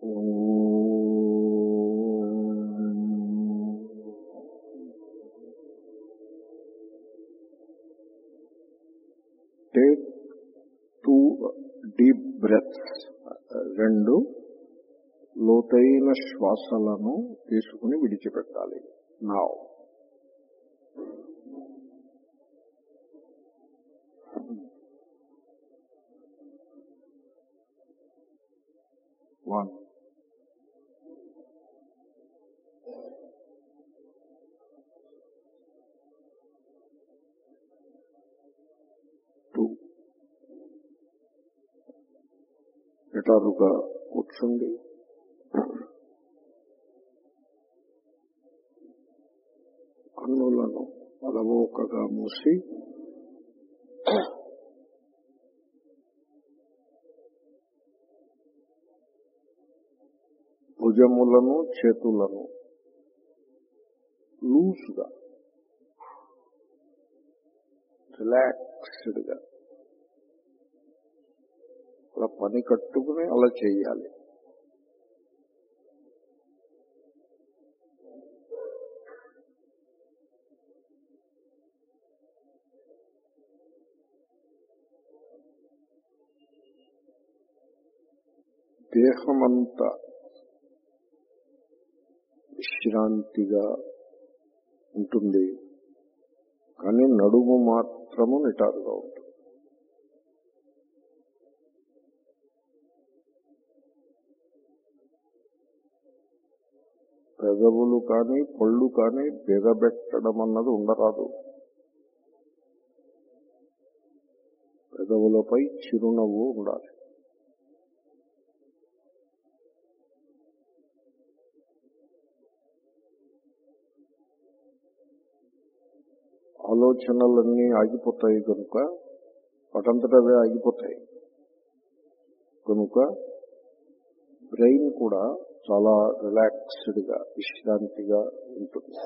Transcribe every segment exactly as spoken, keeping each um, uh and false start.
Take too deep breaths, రెండు లోతైన శ్వాసలను తీసుకుని విడిచిపెట్టాలి. Now one, two. నిటారుగా కూర్చుండి కన్నులను అలవోకగా మూసి భుజములను చేతులను లూజ్గా రిలాక్స్డ్ గా అలా పని కట్టుకుని అలా చేయాలి. దేహమంతా విశ్రాంతిగా ఉంటుంది, కానీ నడుము మాత్రము నిటారుగా ఉంటుంది. పెదవులు కానీ పళ్ళు కానీ బిగబెట్టడం అన్నది ఉండరాదు. పెదవులపై చిరునవ్వు ఉండాలి. ఆలోచనలన్నీ ఆగిపోతాయి కనుక, వాటంతటవే ఆగిపోతాయి కనుక బ్రెయిన్ కూడా చాలా రిలాక్స్డ్ గా విశ్రాంతిగా ఉంటుంది.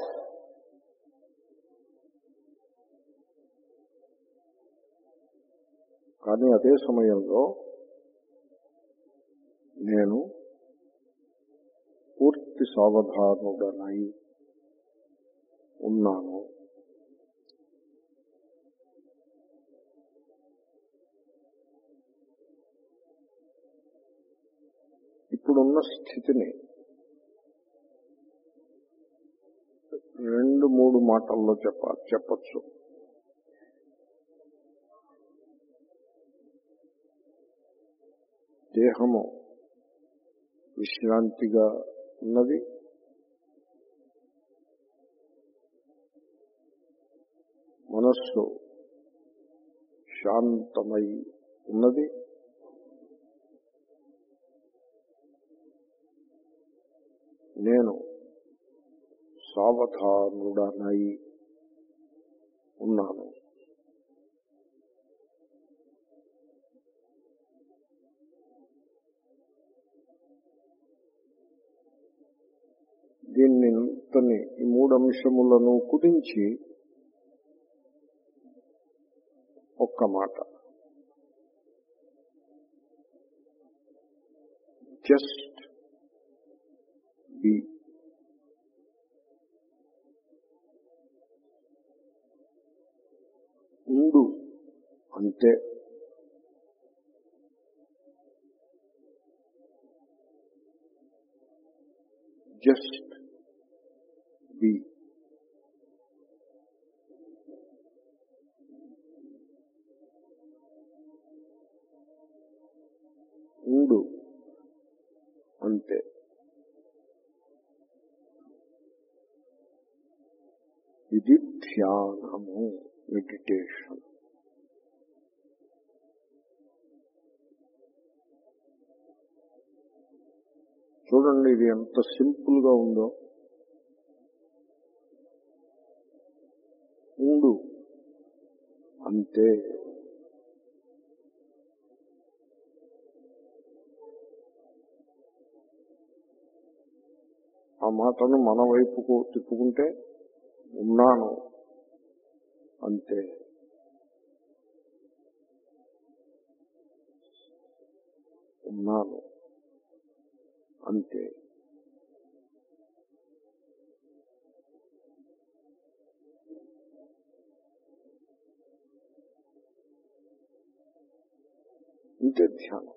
కానీ అదే సమయంలో నేను పూర్తి సావధానుడనై ఉన్నాను. ఇప్పుడున్న స్థితిని రెండు మూడు మాటల్లో చెప్ప చెప్పచ్చు. దేహము విశ్రాంతిగా ఉన్నది, మనస్సు శాంతమై ఉన్నది, నేను సావధానుడనై ఉన్నాను. దీన్ని ఇంతని ఈ మూడు అంశములను కుదించి ఒక్క మాట, జస్ట్ బి. ఉండు అంతే. Just be. ఉండు అంతే. ఇది ధ్యానము, మెడిటేషన్. చూడండి ఇది ఎంత సింపుల్ గా ఉందో. ఉండు అంతే. ఆ మాటను మన వైపుకు తిప్పుకుంటే ఉన్నాను అంతే. ఉన్నాను అంతే. ఇంతే ధ్యానం.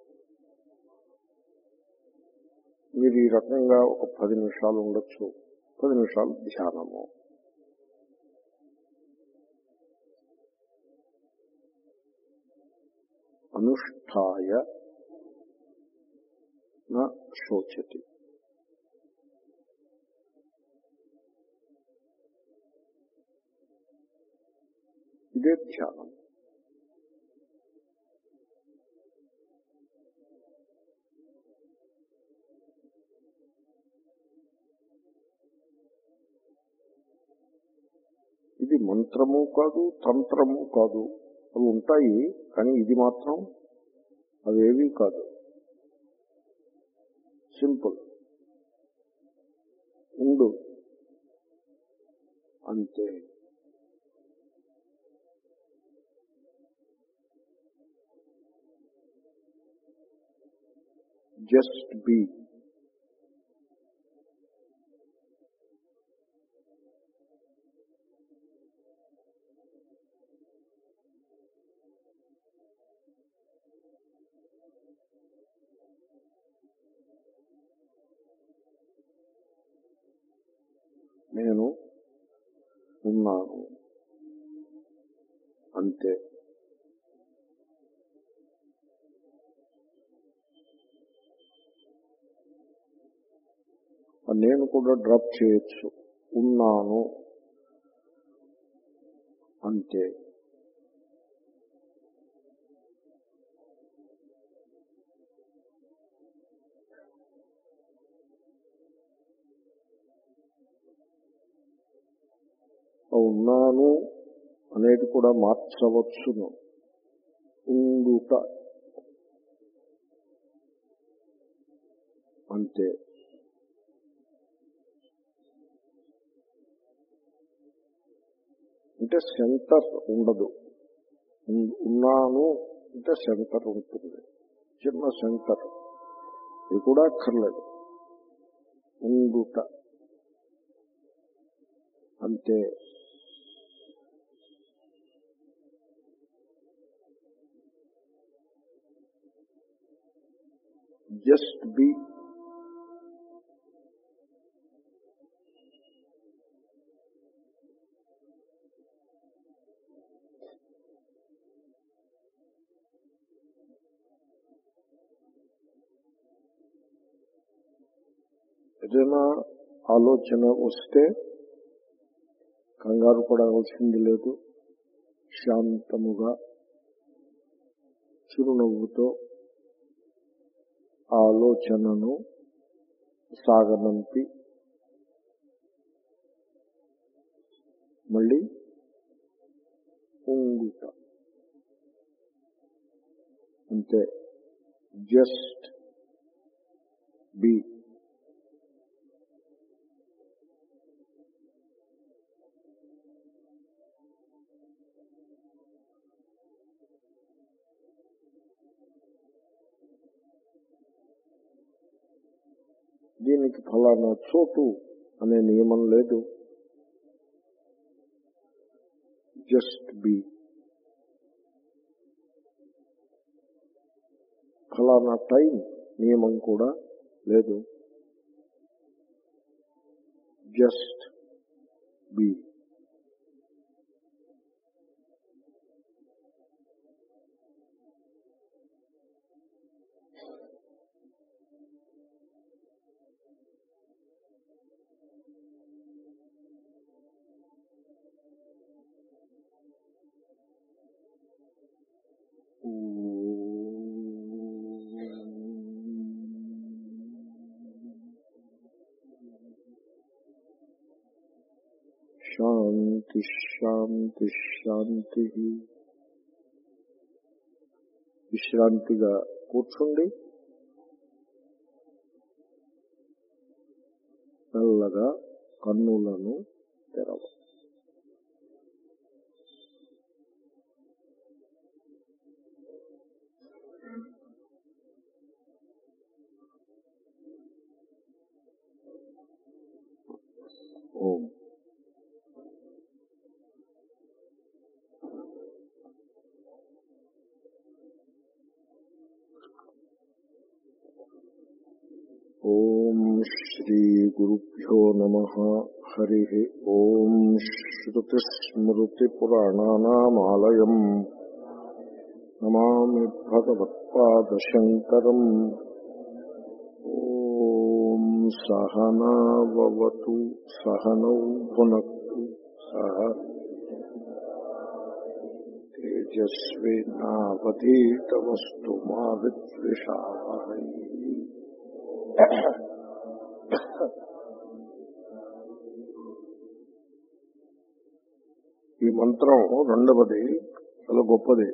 మీరు ఈ రకంగా ఒక పది నిమిషాలు ఉండొచ్చు. పది నిమిషాలు ధ్యానము. అనుష్ఠాయ న శోచతి. ఇదే ధ్యానం. ఇది మంత్రము కాదు, తంత్రము కాదు. అవి ఉంటాయి, కానీ ఇది మాత్రం అవేవీ కాదు. సింపుల్. ఉండు అంతే. Just be. నేను ఉన్నాను అంతే. నేను కూడా డ్రాప్ చేయొచ్చు. ఉన్నాను అంతే. ఉన్నాను అనేది కూడా మార్చవచ్చును. ఉండుట అంతే. అంటే సెంటర్ ఉండదు. ఉన్నాను అంటే సెంటర్ ఉంటుంది, చిన్న సెంటర్. ఇది కూడా అక్కర్లేదు. ఉండుట అంతే. Just be. ఏదైనా ఆలోచన వస్తే కంగారు పడవలసింది లేదు. శాంతముగా చిరునవ్వుతో ఆ ఆలోచనను సాగనంపి మళ్ళీ ఉండుట అంతే. Just be. దీనికి ఫలానా చోటు అనే నియమం లేదు. Just B. ఫలానా టైం నియమం కూడా లేదు. Just be. శాంతి శాంతి శాంతి. విశ్రాంతిగా కూర్చుండి మెల్లగా కన్నులను తెరవ. ఓం. ఓం శ్రీ గురుభ్యో నమః. హరి ఓం. శ్రుతిస్మృతిపురాణానామాలయం నమామి భగవత్పాదశంకరం. ఓం సహనావతు సహనౌ భునక్తు సహ తేజస్వినావధీతమస్తు మా విద్విషావహై. ఈ మంత్రం రెండవది చాలా గొప్పది.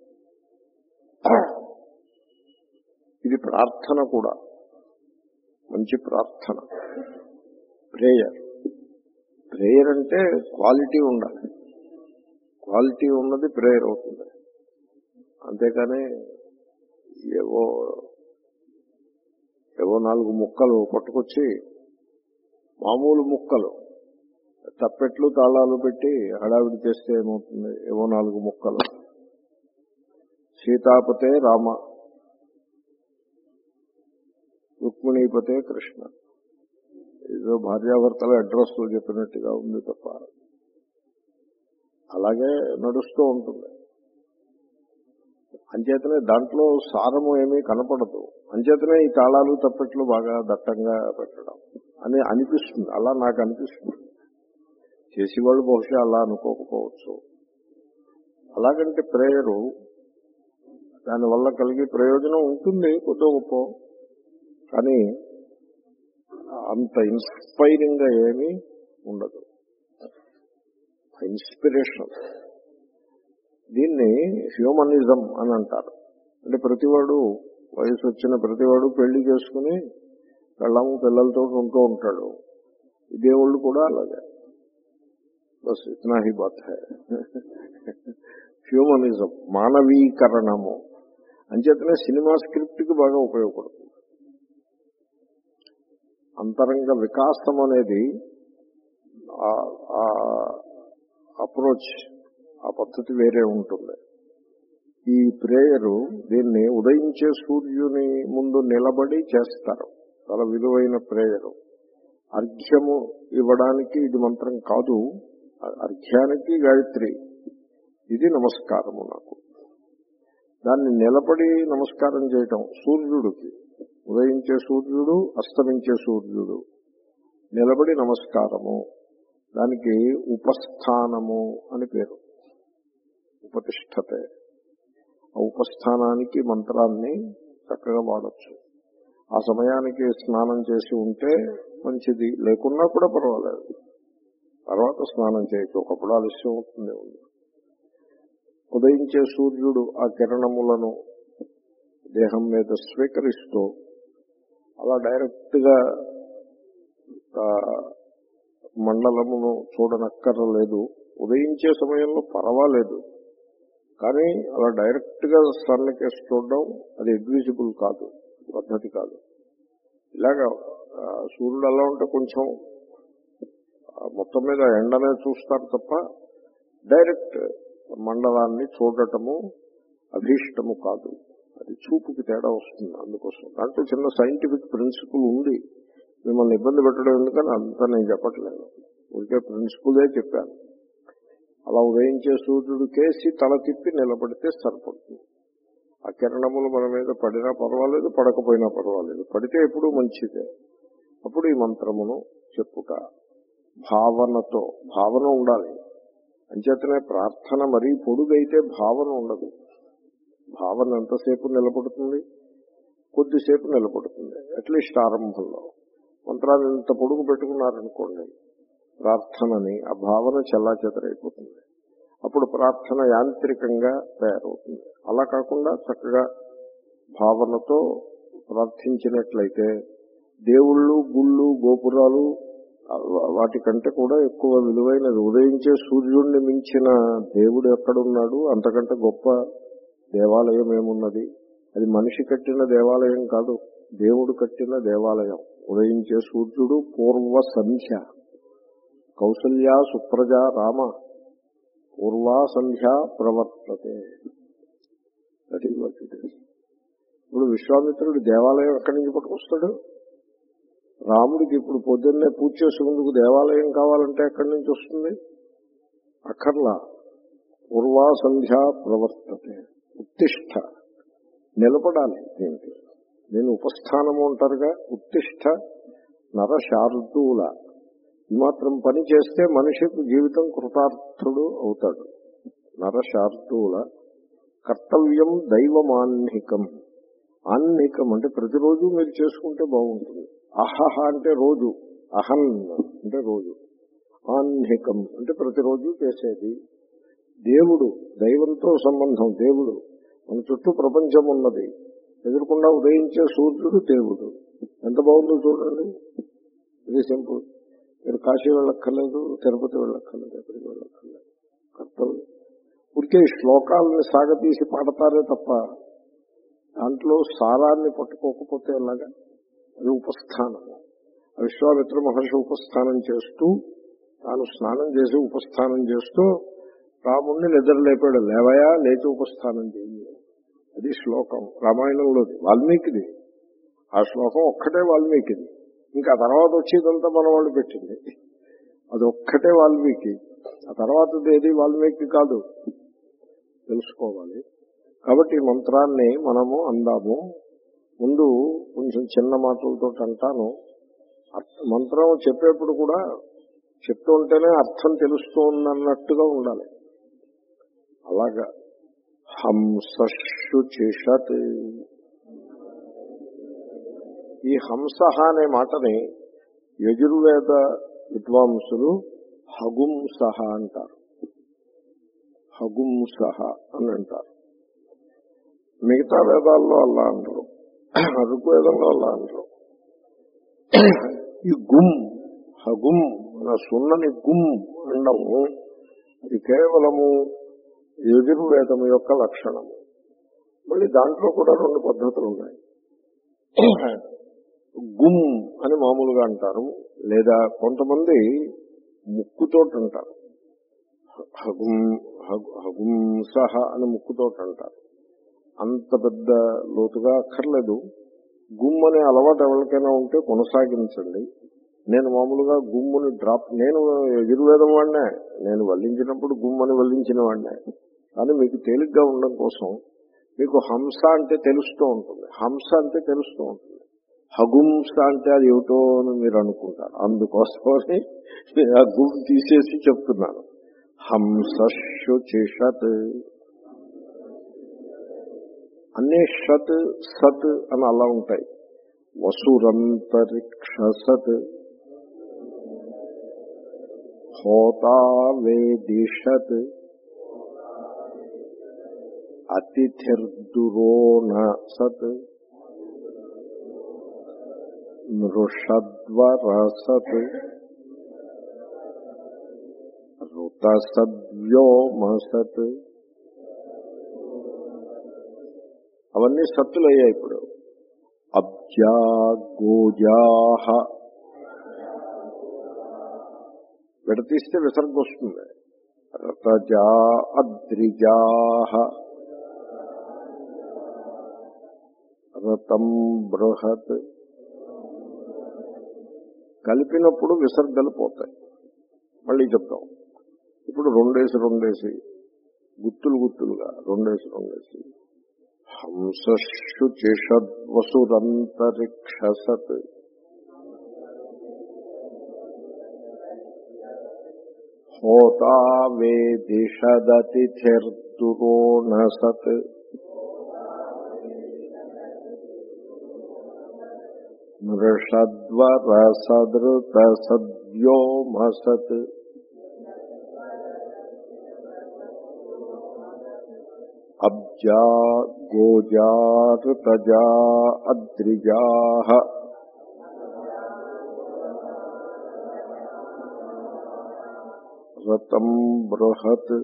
ఇది ప్రార్థన కూడా, మంచి ప్రార్థన, ప్రేయర్. ప్రేయర్ అంటే క్వాలిటీ ఉండాలి. క్వాలిటీ ఉన్నది ప్రేయర్ అవుతుంది. అంతేకాని ఏవో ఏవో నాలుగు ముక్కలు పట్టుకొచ్చి, మామూలు ముక్కలు తప్పెట్లు తాళాలు పెట్టి హడావిడి చేస్తే ఏమవుతుంది? ఏవో నాలుగు ముక్కలు. సీతాపతే రామ, రుక్మిణీపతే కృష్ణ, ఏదో భార్యాభర్తల అడ్రస్ చెప్పినట్టుగా ఉంది తప్ప అలాగే నడుస్తూ ఉంటుంది. అంచేతనే దాంట్లో సారము ఏమీ కనపడదు. అంచేతనే ఈ తాళాలు తప్పెట్లు బాగా దట్టంగా పెట్టడం అని అనిపిస్తుంది. అలా నాకు అనిపిస్తుంది. చేసేవాళ్ళు బహుశా అలా అనుకోకపోవచ్చు. అలాగంటే ప్రేయరు, దానివల్ల కలిగే ప్రయోజనం ఉంటుంది కొద్ది గొప్ప, కానీ అంత ఇన్స్పైరింగ్ గా ఏమీ ఉండదు. ఇన్స్పిరేషన్, దీన్ని హ్యూమనిజం అని అంటారు. అంటే ప్రతివాడు, వయసు వచ్చిన ప్రతివాడు పెళ్లి చేసుకుని పెళ్ళము పిల్లలతో ఉంటూ ఉంటాడు. ఈ దేవుళ్ళు కూడా అలాగే. బస్ ఇతనా హీ బాత్ హై. హ్యూమనిజం, మానవీకరణము. అంచేతనే సినిమా స్క్రిప్ట్ కి బాగా ఉపయోగపడుతుంది. అంతరంగ వికాసం అనేది అప్రోచ్, ఆ పద్ధతి వేరే ఉంటుంది. ఈ ప్రేయరు, దీన్ని ఉదయించే సూర్యుని ముందు నిలబడి చేస్తారు. చాలా విలువైన ప్రేయరు. అర్ఘ్యము ఇవ్వడానికి ఇది మంత్రం కాదు. అర్ఘ్యానికి గాయత్రి, ఇది నమస్కారము నాకు. దాన్ని నిలబడి నమస్కారం చేయటం సూర్యుడికి, ఉదయించే సూర్యుడు, అస్తమించే సూర్యుడు, నిలబడి నమస్కారము. దానికి ఉపస్థానము అని పేరు. ఉపతిష్టతే. ఆ ఉపస్థానానికి మంత్రాన్ని చక్కగా వాడచ్చు. ఆ సమయానికి స్నానం చేసి ఉంటే మంచిది, లేకున్నా కూడా పర్వాలేదు. తర్వాత స్నానం చేయొచ్చు, ఒకప్పుడు ఆలస్యం అవుతుంది. ఉదయించే సూర్యుడు ఆ కిరణములను దేహం మీద స్వీకరిస్తూ అలా డైరెక్ట్ గా మండలమును చూడనక్కర్లేదు. ఉదయించే సమయంలో పర్వాలేదు, కానీ అలా డైరెక్ట్ గా సన్ కేసు చూడడం అది అడ్విజిబుల్ కాదు, పద్ధతి కాదు. ఇలాగా సూర్యుడు అలా ఉంటే కొంచెం మొత్తం మీద ఎండనే చూస్తారు తప్ప డైరెక్ట్ మండలాన్ని చూడటము అభీష్టము కాదు. అది చూపుకి తేడా వస్తుంది. అందుకోసం దాంట్లో చిన్న సైంటిఫిక్ ప్రిన్సిపుల్ ఉంది. మిమ్మల్ని ఇబ్బంది పెట్టడం ఎందుకని అంతా నేను చెప్పట్లేదు, ఊరికే ప్రిన్సిపులే చెప్పాను. అలా ఉదయించే సూర్యుడు కేసి తల తిప్పి నిలబడితే సరిపడుతుంది. ఆ కిరణములు మన మీద పడినా పర్వాలేదు, పడకపోయినా పర్వాలేదు, పడితే ఎప్పుడూ మంచిదే. అప్పుడు ఈ మంత్రమును చెప్పుట భావనతో, భావన ఉండాలి. అంచేతనే ప్రార్థన మరీ పొడుగైతే భావన ఉండదు. భావన ఎంతసేపు నిలబడుతుంది? కొద్దిసేపు నిలబడుతుంది, అట్లీస్ట్ ఆరంభంలో. మంత్రాన్ని ఇంత పొడుగు పెట్టుకున్నారనుకోండి ప్రార్థనని, ఆ భావన చెల్లా చెదరైపోతుంది. అప్పుడు ప్రార్థన యాంత్రికంగా తయారవుతుంది. అలా కాకుండా చక్కగా భావనతో ప్రార్థించినట్లయితే దేవుళ్ళు, గుళ్ళు, గోపురాలు వాటికంటే కూడా ఎక్కువ విలువైనది. ఉదయించే సూర్యుడిని మించిన దేవుడు ఎక్కడున్నాడు? అంతకంటే గొప్ప దేవాలయం ఏమున్నది? అది మనిషి కట్టిన దేవాలయం కాదు, దేవుడు కట్టిన దేవాలయం. ఉదయించే సూర్యుడు పూర్వ సంధ్య, కౌసల్యా సుప్రజా రామ పూర్వా సంధ్యా ప్రవర్తతే. That is what it is. ఇప్పుడు విశ్వామిత్రుడు దేవాలయం ఎక్కడి నుంచి పట్టుకొస్తాడు? రాముడికి ఇప్పుడు పొద్దున్నే పూజ చేసుకుందుకు దేవాలయం కావాలంటే ఎక్కడి నుంచి వస్తుంది? అక్కర్లా. పూర్వా సంధ్యా ప్రవర్తతే. ఉత్తిష్ట, నిలబడాలి. దీనికి నేను ఉపస్థానము అంటారుగా. ఉత్తిష్ట నరశార్దూల. ఈ మాత్రం పని చేస్తే మనిషికి జీవితం కృతార్థుడు అవుతాడు. నరశార్దూల. కర్తవ్యం దైవమాన్నికం. ఆన్నికం అంటే ప్రతిరోజు మీరు చేసుకుంటే బాగుంటుంది. అహహ అంటే రోజు, అహన్ అంటే రోజు, ఆన్నికం అంటే ప్రతిరోజు చేసేది. దేవుడు, దైవంతో సంబంధం. దేవుడు మన చుట్టూ ప్రపంచం ఉన్నది. ఎదురుకుండా ఉదయించే సూర్యుడు దేవుడు. ఎంత బాగుందో చూడండి. ఇది సింపుల్. మీరు కాశీ వెళ్ళక్కర్లేదు, తిరుపతి వెళ్ళక్కర్లేదు, ఎక్కడికి వెళ్ళక్కర్లేదు. కర్తవ్యం. ఊరికే శ్లోకాలని సాగతీసి పాడతారే తప్ప దాంట్లో సారాన్ని పట్టుకోకపోతే అలాగా. అది ఉపస్థానము. విశ్వామిత్ర మహర్షి ఉపస్థానం చేస్తూ, తాను స్నానం చేసి ఉపస్థానం చేస్తూ రాముణ్ణి నిద్రలేపాడు. లేవయా, లేచి ఉపస్థానం చేయి. అది శ్లోకం రామాయణంలోది, వాల్మీకిది. ఆ శ్లోకం ఒక్కటే వాల్మీకిది. ఇంకా ఆ తర్వాత వచ్చేదంతా మన వాళ్ళు పెట్టింది. అది ఒక్కటే వాల్మీకి. ఆ తర్వాతది ఏది వాల్మీకి కాదు. తెలుసుకోవాలి. కాబట్టి ఈ మంత్రాన్ని మనము అందాము. ముందు కొంచెం చిన్న మాటలతో అంటాను. మంత్రం చెప్పేప్పుడు కూడా చెప్తూ ఉంటేనే అర్థం తెలుస్తోందన్నట్టుగా ఉండాలి. అలాగా. హంసశుచిషత్. ఈ హంస అనే మాటని యజుర్వేద విద్వాంసులు హగుంసహ అంటారు. హగుంసహ అని అంటారు. మిగతా వేదాల్లో అలా అంటారు, ఋగ్వేదంలో అలా అంటారు. ఈ గుమ్, హగుం అన్న సున్నని గుమ్ అండము అది కేవలము యజుర్వేదం యొక్క లక్షణము. మళ్ళీ దాంట్లో కూడా రెండు పద్ధతులు ఉన్నాయి. గుమ్ అని మామూలుగా అంటారు, లేదా కొంతమంది ముక్కుతోటి అంటారు. హగుం హగుంసహ అని ముక్కుతోటి అంటారు. అంత పెద్ద లోతుగా అక్కర్లేదు. గుమ్ అనే అలవాటు ఎవరికైనా ఉంటే కొనసాగించండి. నేను మామూలుగా గుమ్ముని డ్రాప్, నేను యజుర్వేదం వాడినే, నేను వల్లించినప్పుడు గుమ్మని వల్లించిన వాడినే. కానీ మీకు తేలిగ్గా ఉండడం కోసం మీకు హంస అంటే తెలుస్తూ ఉంటుంది, హంస అంటే తెలుస్తూ ఉంటుంది. హగుంస అంటే అది ఏమిటో అని మీరు అనుకుంటారు. అందుకోసమని ఆ గుమ్ తీసేసి చెప్తున్నాను. హంసశుచిషత్. అన్ని షత్ సత్ అని అలా ఉంటాయి. వసురంతరిక్ష సత్, హోతా వేదిషత్, అతిథిర్దురోణ సత్, నృషద్వరసత్, ఋతసద్వ్యోమసత్. అవన్నీ సత్తులయ్యాయి. ఇప్పుడు అబ్జా గోజాహ విడతీస్తే విసర్గ వస్తుంది. రతజా అద్రిజాహ, రతం బృహత్. కలిపినప్పుడు విసర్గలు పోతాయి. మళ్ళీ చెప్తాం. ఇప్పుడు రెండేసి రెండేసి గుత్తులు గుత్తులుగా రెండేసి రెండేసి హంసశుచిషద్వసురంతరిక్ష సత్, హోతా వేదిషదతిథిర్దురోణ సత్, నృషద్వరసదృతసద్వ్యోమసత్. అబ్జా గోజా ఋతజా అద్రిజాః, రతం బృహత్.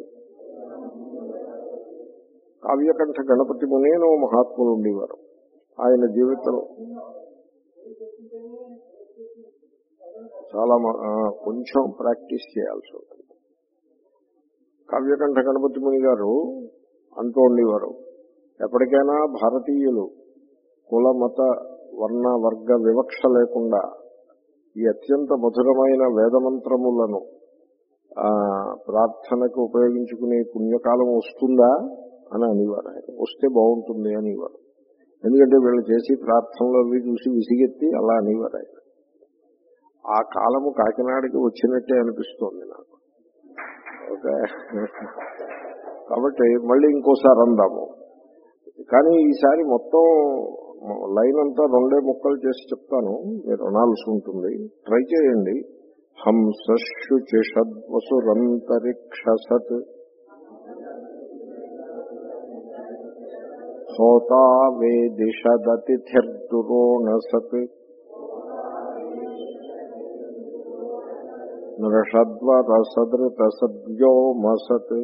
కావ్యకంఠ గణపతి ముని అని ఓ మహాత్ములు ఉండేవారు. ఆయన జీవితం చాలా కొంచెం ప్రాక్టీస్ చేయాల్సి ఉంటుంది. కావ్యకంఠ గణపతి ముని గారు అంటూ ఉండేవారు, ఎప్పటికైనా భారతీయులు కుల మత వర్ణ వర్గ వివక్ష లేకుండా ఈ అత్యంత మధురమైన వేదమంత్రములను ఆ ప్రార్థనకు ఉపయోగించుకునే పుణ్యకాలం వస్తుందా అని అనేవారు. ఆయన వస్తే బాగుంటుంది అనేవారు. ఎందుకంటే వీళ్ళు చేసి ప్రార్థనలు అవి చూసి విసిగెత్తి అలా అనేవారు ఆయన. ఆ కాలము కాకినాడకి వచ్చినట్టే అనిపిస్తోంది నాకు. ఓకే, కాబట్టి మళ్ళీ ఇంకోసారి అందాము. కానీ ఈసారి మొత్తం లైన్ అంతా రెండే ముక్కలు చేసి చెప్తాను, మీరు అనాల్సి ఉంటుంది. ట్రై చేయండి. హంసశుచిషద్వసురంతరిక్షసత్ హోతా వేదిషదతిథిర్దురోణసత్ నృషద్వరసదృతసద్వ్యోమసత్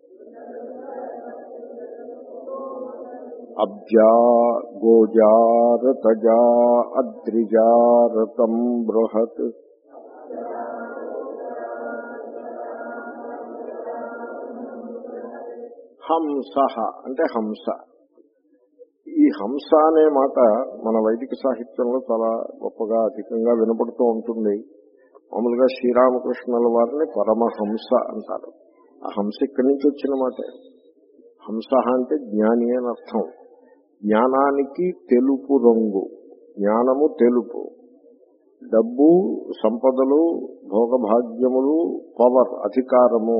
అబ్జా గోజారతజా అద్రిజారతం బృహత్. హంస అంటే హంస. ఈ హంస అనే మాట మన వైదిక సాహిత్యంలో చాలా గొప్పగా అధికంగా వినపడుతూ ఉంటుంది. మామూలుగా శ్రీరామకృష్ణుల వారిని పరమహంస అంటారు. ఆ హంస ఇక్కడి నుంచి వచ్చిన మాట. హంస అంటే జ్ఞాని అని అర్థం. జ్ఞానానికి తెలుపు రంగు, జ్ఞానము తెలుపు, డబ్బు సంపదలు భోగభాగ్యములు పవర్ అధికారము,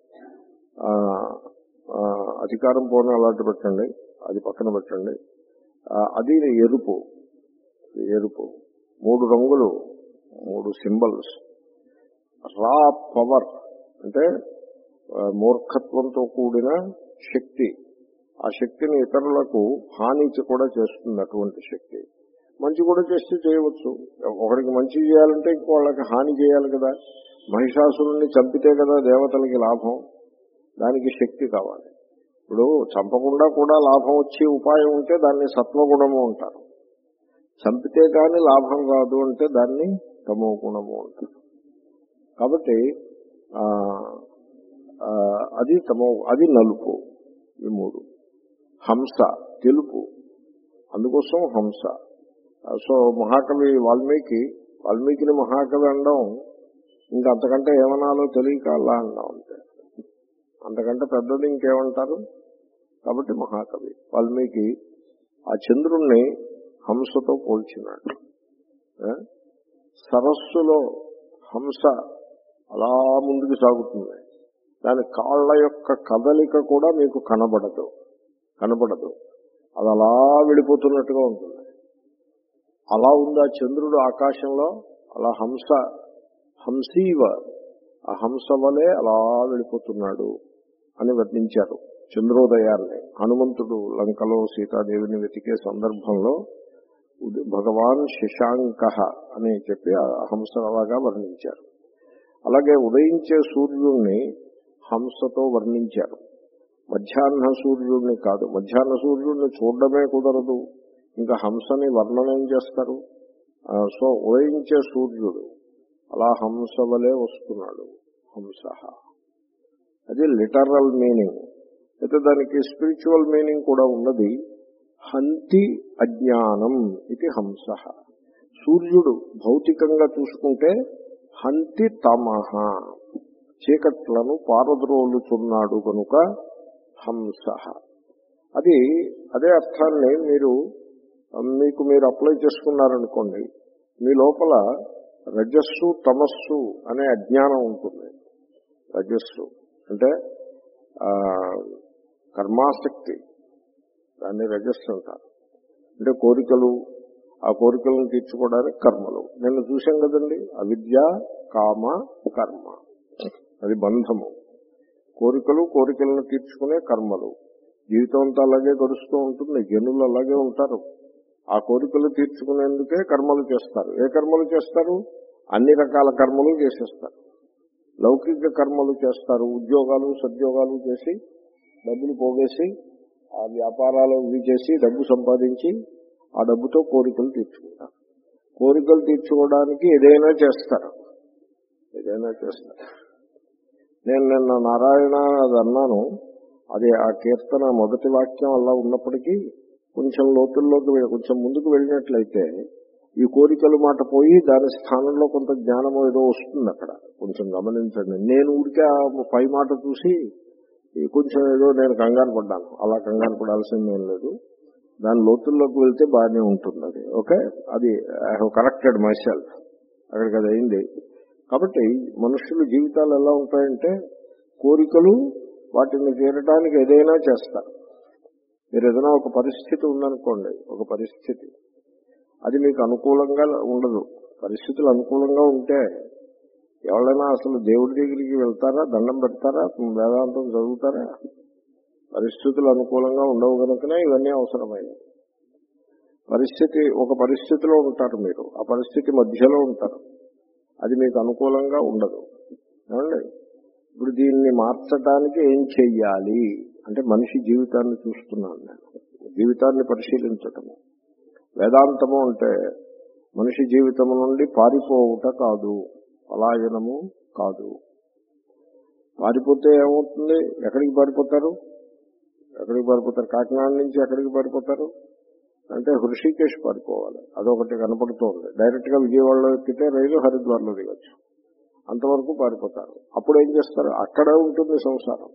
అధికారం పోనీ అలాంటి పెట్టండి, అది పక్కన పెట్టండి, అది ఎరుపు. ఎరుపు మూడు రంగులు, మూడు సింబల్స్. రా పవర్ అంటే మూర్ఖత్వంతో కూడిన శక్తి. ఆ శక్తిని ఇతరులకు హాని కూడా చేస్తుంది. అటువంటి శక్తి మంచి కూడా చేస్తే చేయవచ్చు. ఒకరికి మంచి చేయాలంటే ఇంకో వాళ్ళకి హాని చేయాలి కదా. మహిషాసురుణ్ణి చంపితే కదా దేవతలకి లాభం. దానికి శక్తి కావాలి. ఇప్పుడు చంపకుండా కూడా లాభం వచ్చే ఉపాయం ఉంటే దాన్ని సత్వగుణము అంటారు. చంపితే కానీ లాభం రాదు అంటే దాన్ని తమో గుణము అంటారు. కాబట్టి అది తమో, అది నలుపు. ఈ మూడు. హంస తెలుపు, అందుకోసం హంస. సో మహాకవి వాల్మీకి వాల్మీకిని మహాకవి అనడం ఇంకా అంతకంటే ఏమనాలో తెలియక అలా అన్నాం అంతే. అంతకంటే పెద్దది ఇంకేమంటారు. కాబట్టి మహాకవి వాల్మీకి ఆ చంద్రుణ్ణి హంసతో పోల్చినాడు. సరస్సులో హంస అలా ముందుకు సాగుతుంది. దాని కాళ్ళ యొక్క కదలిక కూడా మీకు కనబడదు కనబడదు అది అలా వెళ్ళిపోతున్నట్టుగా ఉంటుంది. అలా ఉంది ఆ చంద్రుడు ఆకాశంలో. అలా హంస హంసీవ, ఆ హంస వలె అలా వెళ్ళిపోతున్నాడు అని వర్ణించారు చంద్రోదయాన్ని. హనుమంతుడు లంకలో సీతాదేవిని వెతికే సందర్భంలో భగవాన్ శశాంక అని చెప్పి ఆ హంస అలాగా వర్ణించారు. అలాగే ఉదయించే సూర్యుడిని హంసతో వర్ణించారు. మధ్యాహ్న సూర్యుడిని కాదు. మధ్యాహ్న సూర్యుడిని చూడడమే కుదరదు, ఇంకా హంసని వర్ణనం చేస్తారు. సో ఉదయించే సూర్యుడు అలా హంస వలె వస్తున్నాడు. హంస అది లిటరల్ మీనింగ్. అయితే దానికి స్పిరిచువల్ మీనింగ్ కూడా ఉన్నది. హంతి అజ్ఞానం ఇది హంస. సూర్యుడు భౌతికంగా చూసుకుంటే హంతి తమహ, చీకట్లను పారద్రోలుచున్నాడు కనుక హంస. అది అదే అర్థాన్ని మీరు మీకు మీరు అప్లై చేసుకున్నారనుకోండి, మీ లోపల రజస్సు తమస్సు అనే అజ్ఞానం ఉంటుంది. రజస్సు అంటే కర్మాసక్తి, దాన్ని రజస్సు అంటారు. అంటే కోరికలు, ఆ కోరికలను తీర్చుకోవడానికి కర్మలు. నేను చూశాం కదండి, అవిద్య కామ కర్మ, అది బంధము. కోరికలు, కోరికలను తీర్చుకునే కర్మలు. జీవితం అంతా అలాగే గడుస్తూ ఉంటుంది. జనులు అలాగే ఉంటారు. ఆ కోరికలు తీర్చుకునేందుకే కర్మలు చేస్తారు. ఏ కర్మలు చేస్తారు? అన్ని రకాల కర్మలు చేసేస్తారు. లౌకిక కర్మలు చేస్తారు. ఉద్యోగాలు సద్యోగాలు చేసి డబ్బులు పోగేసి ఆ వ్యాపారాలు ఇవి చేసి డబ్బు సంపాదించి ఆ డబ్బుతో కోరికలు తీర్చుకుంటారు. కోరికలు తీర్చుకోవడానికి ఏదైనా చేస్తారు, ఏదైనా చేస్తారు. నేను నిన్న నారాయణ అది అన్నాను, అది ఆ కీర్తన మొదటి వాక్యం అలా ఉన్నప్పటికీ కొంచెం లోతుల్లోకి కొంచెం ముందుకు వెళ్ళినట్లయితే ఈ కోరికలు మాట పోయి దాని స్థానంలో కొంత జ్ఞానమో ఏదో వస్తుంది. అక్కడ కొంచెం గమనించండి. నేను ఊరికే ఆ పై మాట చూసి కొంచెం ఏదో నేను కంగారు పడ్డాను. అలా కంగారు పడాల్సింది ఏం లేదు. దాని లోతుల్లోకి వెళ్తే బాగానే ఉంటుంది. అది ఓకే, అది I have corrected myself. అక్కడికి అది అయింది. కాబట్టి మనుషుల జీవితాలు ఎలా ఉంటాయంటే కోరికలు వాటిని తీరడానికి ఏదైనా చేస్తారు. మీరు ఏదైనా ఒక పరిస్థితి ఉందనుకోండి, ఒక పరిస్థితి అది మీకు అనుకూలంగా ఉండదు. పరిస్థితులు అనుకూలంగా ఉంటే ఎవరైనా అసలు దేవుడి దగ్గరికి వెళ్తారా, దండం పెడతారా, వేదాంతం చదువుతారా? పరిస్థితులు అనుకూలంగా ఉండవు కనుకనే ఇవన్నీ అవసరమయ్యాయి. పరిస్థితి ఒక పరిస్థితిలో ఉంటారు మీరు, ఆ పరిస్థితి మధ్యలో ఉంటారు, అది మీకు అనుకూలంగా ఉండదు. ఏమండి, ఇప్పుడు దీన్ని మార్చడానికి ఏం చెయ్యాలి అంటే మనిషి జీవితాన్ని చూస్తున్నాను నేను, జీవితాన్ని పరిశీలించటము. వేదాంతము అంటే మనిషి జీవితము నుండి పారిపోవుట కాదు, పలాయనము కాదు. పారిపోతే ఏమవుతుంది? ఎక్కడికి పారిపోతారు? ఎక్కడికి పారిపోతారు? కాకినాడ నుంచి ఎక్కడికి పారిపోతారు అంటే హృషికేశ్ పారిపోవాలి. అదొకటి కనపడుతోంది. డైరెక్ట్ గా విజయవాడలో ఎక్కితే రైలు హరిద్వార్లో దిగచ్చు, అంతవరకు పారిపోతారు. అప్పుడు ఏం చేస్తారు? అక్కడే ఉంటుంది సంసారం.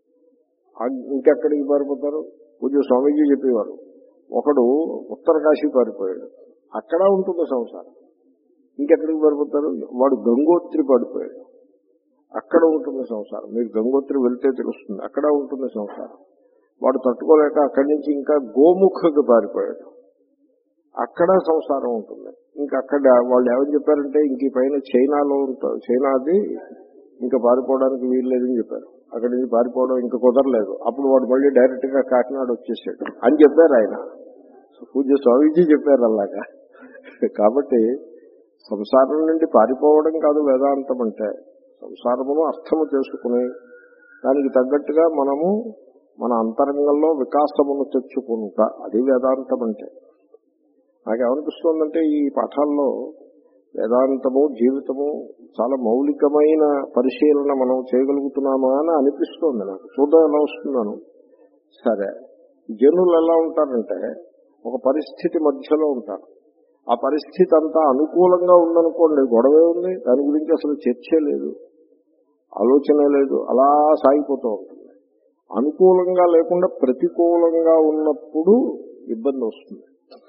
ఇంకెక్కడికి పారిపోతారు? పూజ్య స్వామీజీ చెప్పేవారు, ఒకడు ఉత్తర కాశీ పారిపోయాడు, అక్కడ ఉంటుంది సంసారం. ఇంకెక్కడికి పారిపోతారు? వాడు గంగోత్రి పారిపోయాడు, అక్కడ ఉంటుంది సంసారం. మీరు గంగోత్రి వెళ్తే తెలుస్తుంది, అక్కడ ఉంటుంది సంసారం. వాడు తట్టుకోలేక అక్కడి నుంచి ఇంకా గోముఖకి పారిపోయాడు, అక్కడ సంసారం ఉంటుంది. ఇంకా అక్కడ వాళ్ళు ఏమని చెప్పారంటే ఇంక ఈ పైన చైనాలో ఉంటారు, చైనాది ఇంకా పారిపోవడానికి వీల్లేదని చెప్పారు. అక్కడి నుంచి పారిపోవడం ఇంకా కుదరలేదు. అప్పుడు వాడు మళ్ళీ డైరెక్ట్ గా కాకినాడ వచ్చేసాడు అని చెప్పారు ఆయన. పూజ్య స్వామీజీ చెప్పారు అలాగా. కాబట్టి సంసారం నుండి పారిపోవడం కాదు వేదాంతం అంటే. సంసారమును అర్థము చేసుకుని దానికి తగ్గట్టుగా మనము మన అంతరంగంలో వికాసమును తెచ్చుకుంటా, అది వేదాంతం అంటే. నాకేమనిపిస్తుందంటే ఈ పాఠాల్లో వేదాంతము జీవితము చాలా మౌలికమైన పరిశీలన మనం చేయగలుగుతున్నామా అని అనిపిస్తోంది నాకు. చూద్దాం ఎలా వస్తున్నాను. సరే, జనులు ఎలా ఉంటారంటే ఒక పరిస్థితి మధ్యలో ఉంటారు. ఆ పరిస్థితి అంతా అనుకూలంగా ఉందనుకోండి, గొడవే ఉంది, దాని గురించి అసలు చర్చే లేదు, ఆలోచన లేదు, అలా సాగిపోతూ ఉంటుంది. అనుకూలంగా లేకుండా ప్రతికూలంగా ఉన్నప్పుడు ఇబ్బంది వస్తుంది.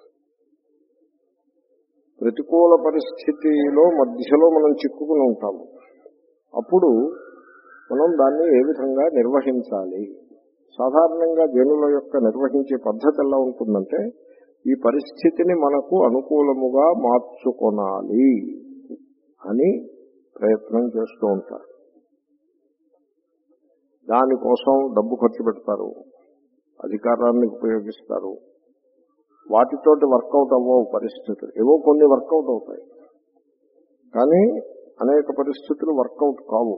ప్రతికూల పరిస్థితిలో మధ్యలో మనం చిక్కుకుని ఉంటాము. అప్పుడు మనం దాన్ని ఏ విధంగా నిర్వహించాలి? సాధారణంగా జనుల యొక్క నిర్వహించే పద్ధతి ఎలా ఉంటుందంటే ఈ పరిస్థితిని మనకు అనుకూలముగా మార్చుకోనాలి అని ప్రయత్నం చేస్తూ ఉంటారు. దానికోసం డబ్బు ఖర్చు పెడతారు, అధికారాన్ని ఉపయోగిస్తారు. వాటితోటి వర్కౌట్ అవ్వవు పరిస్థితులు. ఏవో కొన్ని వర్కౌట్ అవుతాయి, కానీ అనేక పరిస్థితులు వర్కౌట్ కావు.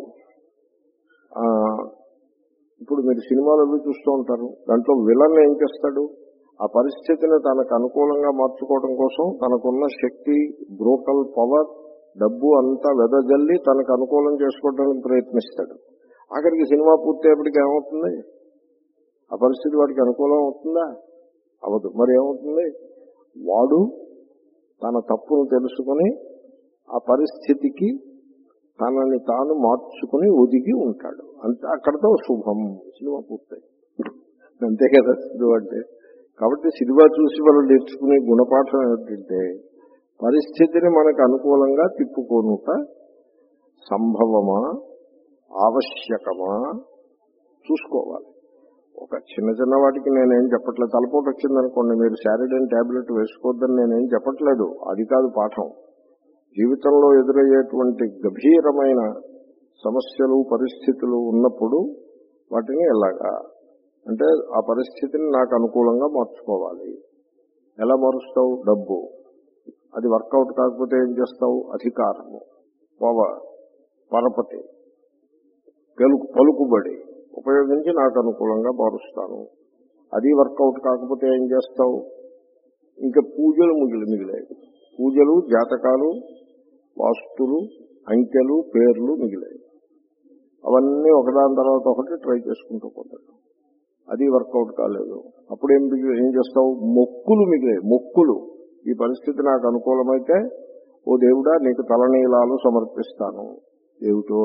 ఇప్పుడు మీరు సినిమాలు అవి చూస్తూ ఉంటారు, దాంట్లో విలన్ ఏం చేస్తాడు? ఆ పరిస్థితిని తనకు అనుకూలంగా మార్చుకోవడం కోసం తనకున్న శక్తి, బ్రూటల్ పవర్, డబ్బు అంతా వెదజల్లి తనకు అనుకూలం చేసుకోవడానికి ప్రయత్నిస్తాడు. ఆఖరికి సినిమా పూర్తయ్యేప్పటికి ఏమవుతుంది? ఆ పరిస్థితి వాడికి అనుకూలం అవుతుందా? అవదు. మరి ఏమవుతుంది? వాడు తన తప్పును తెలుసుకుని ఆ పరిస్థితికి తనని తాను మార్చుకుని ఒదిగి ఉంటాడు. అంతే, అక్కడతో శుభం, సినిమా పూర్తయి. అంతే కదా సినిమా అంటే. కాబట్టి సినిమా చూసి మనం నేర్చుకునే గుణపాఠం ఏమిటంటే పరిస్థితిని మనకు అనుకూలంగా తిప్పుకోనుట సంభవమా, ఆవశ్యకమా చూసుకోవాలి. ఒక చిన్న చిన్న వాటికి నేనేం చెప్పట్లేదు. తలపోటు వచ్చిందనుకోండి, మీరు శారిడైన్ టాబ్లెట్ వేసుకోవద్దని నేనేం చెప్పట్లేదు, అది కాదు పాఠం. జీవితంలో ఎదురయ్యేటువంటి గంభీరమైన సమస్యలు, పరిస్థితులు ఉన్నప్పుడు వాటిని ఎలాగా అంటే ఆ పరిస్థితిని నాకు అనుకూలంగా మార్చుకోవాలి. ఎలా మారుస్తావు? డబ్బు. అది వర్కౌట్ కాకపోతే ఏం చేస్తావు? అధికారము, పవర్, పరపతి, పలుకు పలుకుబడి ఉపయోగించి నాకు అనుకూలంగా మారుస్తాను. అది వర్కౌట్ కాకపోతే ఏం చేస్తావు? ఇంకా పూజలు ముగిలి మిగిలాయి. పూజలు, జాతకాలు, వాస్తులు, అంకెలు, పేర్లు మిగిలాయి. అవన్నీ ఒకదాని తర్వాత ఒకటి ట్రై చేసుకుంటూ పోతాడు. అది వర్కౌట్ కాలేదు. అప్పుడు ఏం ఏం చేస్తావు? మొక్కులు మిగిలాయి. మొక్కులు, ఈ పరిస్థితి నాకు అనుకూలమైతే ఓ దేవుడా నీకు తలనీలాలు సమర్పిస్తాను. ఏమిటో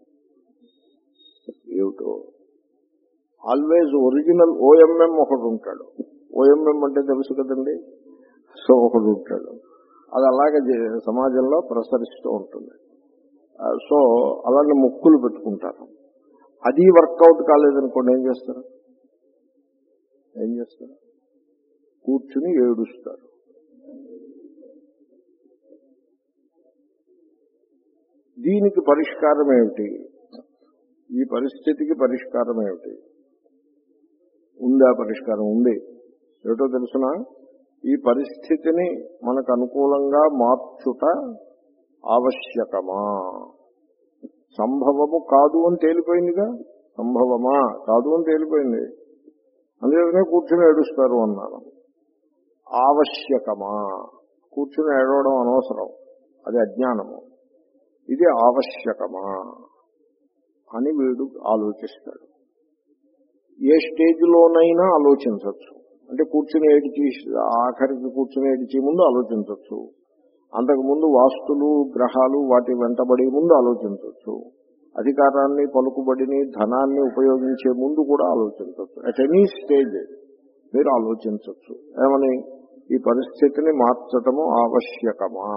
ఏమిటో ఆల్వేజ్ ఒరిజినల్ ఓఎంఎం ఒకడు ఉంటాడు. ఓఎంఎం అంటే తెలుసు కదండి. సో ఒకడు ఉంటాడు. అది అలాగే సమాజంలో ప్రసరిస్తూ ఉంటుంది. సో అలాంటి మొక్కులు పెట్టుకుంటారు. అది వర్కౌట్ కాలేదనుకోండి, ఏం చేస్తారు? ఏం చేస్తారు? కూర్చుని ఏడుస్తారు. దీనికి పరిష్కారం ఏమిటి? ఈ పరిస్థితికి పరిష్కారం ఏమిటి? ఉందా పరిష్కారం? ఉంది. ఏమిటో తెలుసిన, ఈ పరిస్థితిని మనకు అనుకూలంగా మార్చుట ఆవశ్యకమా? సంభవము కాదు అని తేలిపోయిందిగా. సంభవమా కాదు అని తేలిపోయింది. అందుకనే కూర్చుని ఏడుస్తారు అన్నాను. ఆవశ్యకమా? కూర్చుని ఏడవడం అనవసరం, అది అజ్ఞానము. ఇది ఆవశ్యకమా అని వీడు ఆలోచిస్తాడు. ఏ స్టేజ్లోనైనా ఆలోచించవచ్చు. అంటే కూర్చుని ఏడిచి, ఆఖరికి కూర్చుని ఏడిచి ముందు ఆలోచించవచ్చు. అంతకుముందు వాస్తులు, గ్రహాలు వాటి వెంటబడి ముందు ఆలోచించవచ్చు. అధికారాన్ని, పలుకుబడిని, ధనాన్ని ఉపయోగించే ముందు కూడా ఆలోచించవచ్చు. అట్ ఎనీ స్టేజ్ మీరు ఆలోచించవచ్చు. ఏమని? ఈ పరిస్థితిని మార్చటము ఆవశ్యకమా?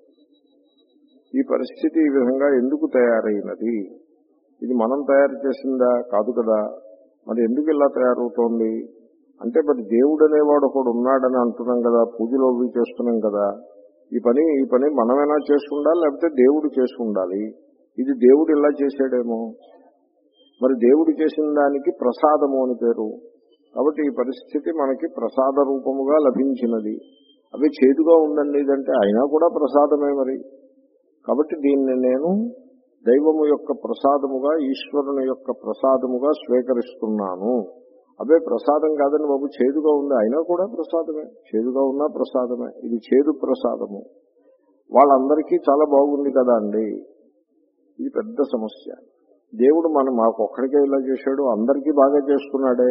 ఈ పరిస్థితి ఈ విధంగా ఎందుకు తయారైనది? ఇది మనం తయారు చేసిందా? కాదు కదా. మరి ఎందుకు ఇలా తయారవుతోంది అంటే, మరి దేవుడు అనేవాడు ఒకడు ఉన్నాడని అంటున్నాం కదా, పూజలో అవి చేస్తున్నాం కదా. ఈ పని ఈ పని మనమైనా చేసి ఉండాలి, లేకపోతే దేవుడు చేసి ఉండాలి. ఇది దేవుడు ఇలా చేశాడేమో. మరి దేవుడు చేసిన దానికి ప్రసాదము అని పేరు. కాబట్టి ఈ పరిస్థితి మనకి ప్రసాద రూపముగా లభించినది. అవి చేదుగా ఉందండి ఇదంటే అయినా కూడా ప్రసాదమే మరి. కాబట్టి దీన్ని నేను దైవము యొక్క ప్రసాదముగా, ఈశ్వరుని యొక్క ప్రసాదముగా స్వీకరిస్తున్నాను. అవే ప్రసాదం కాదని బాబు, చేదుగా ఉంది, అయినా కూడా ప్రసాదమే. చేదుగా ఉన్నా ప్రసాదమే. ఇది చేదు ప్రసాదము. వాళ్ళందరికీ చాలా బాగుంది కదా అండి. ఇది పెద్ద సమస్య. దేవుడు మనం మాకొక్కడికే ఇలా చేశాడు, అందరికీ బాగా చేస్తున్నాడే.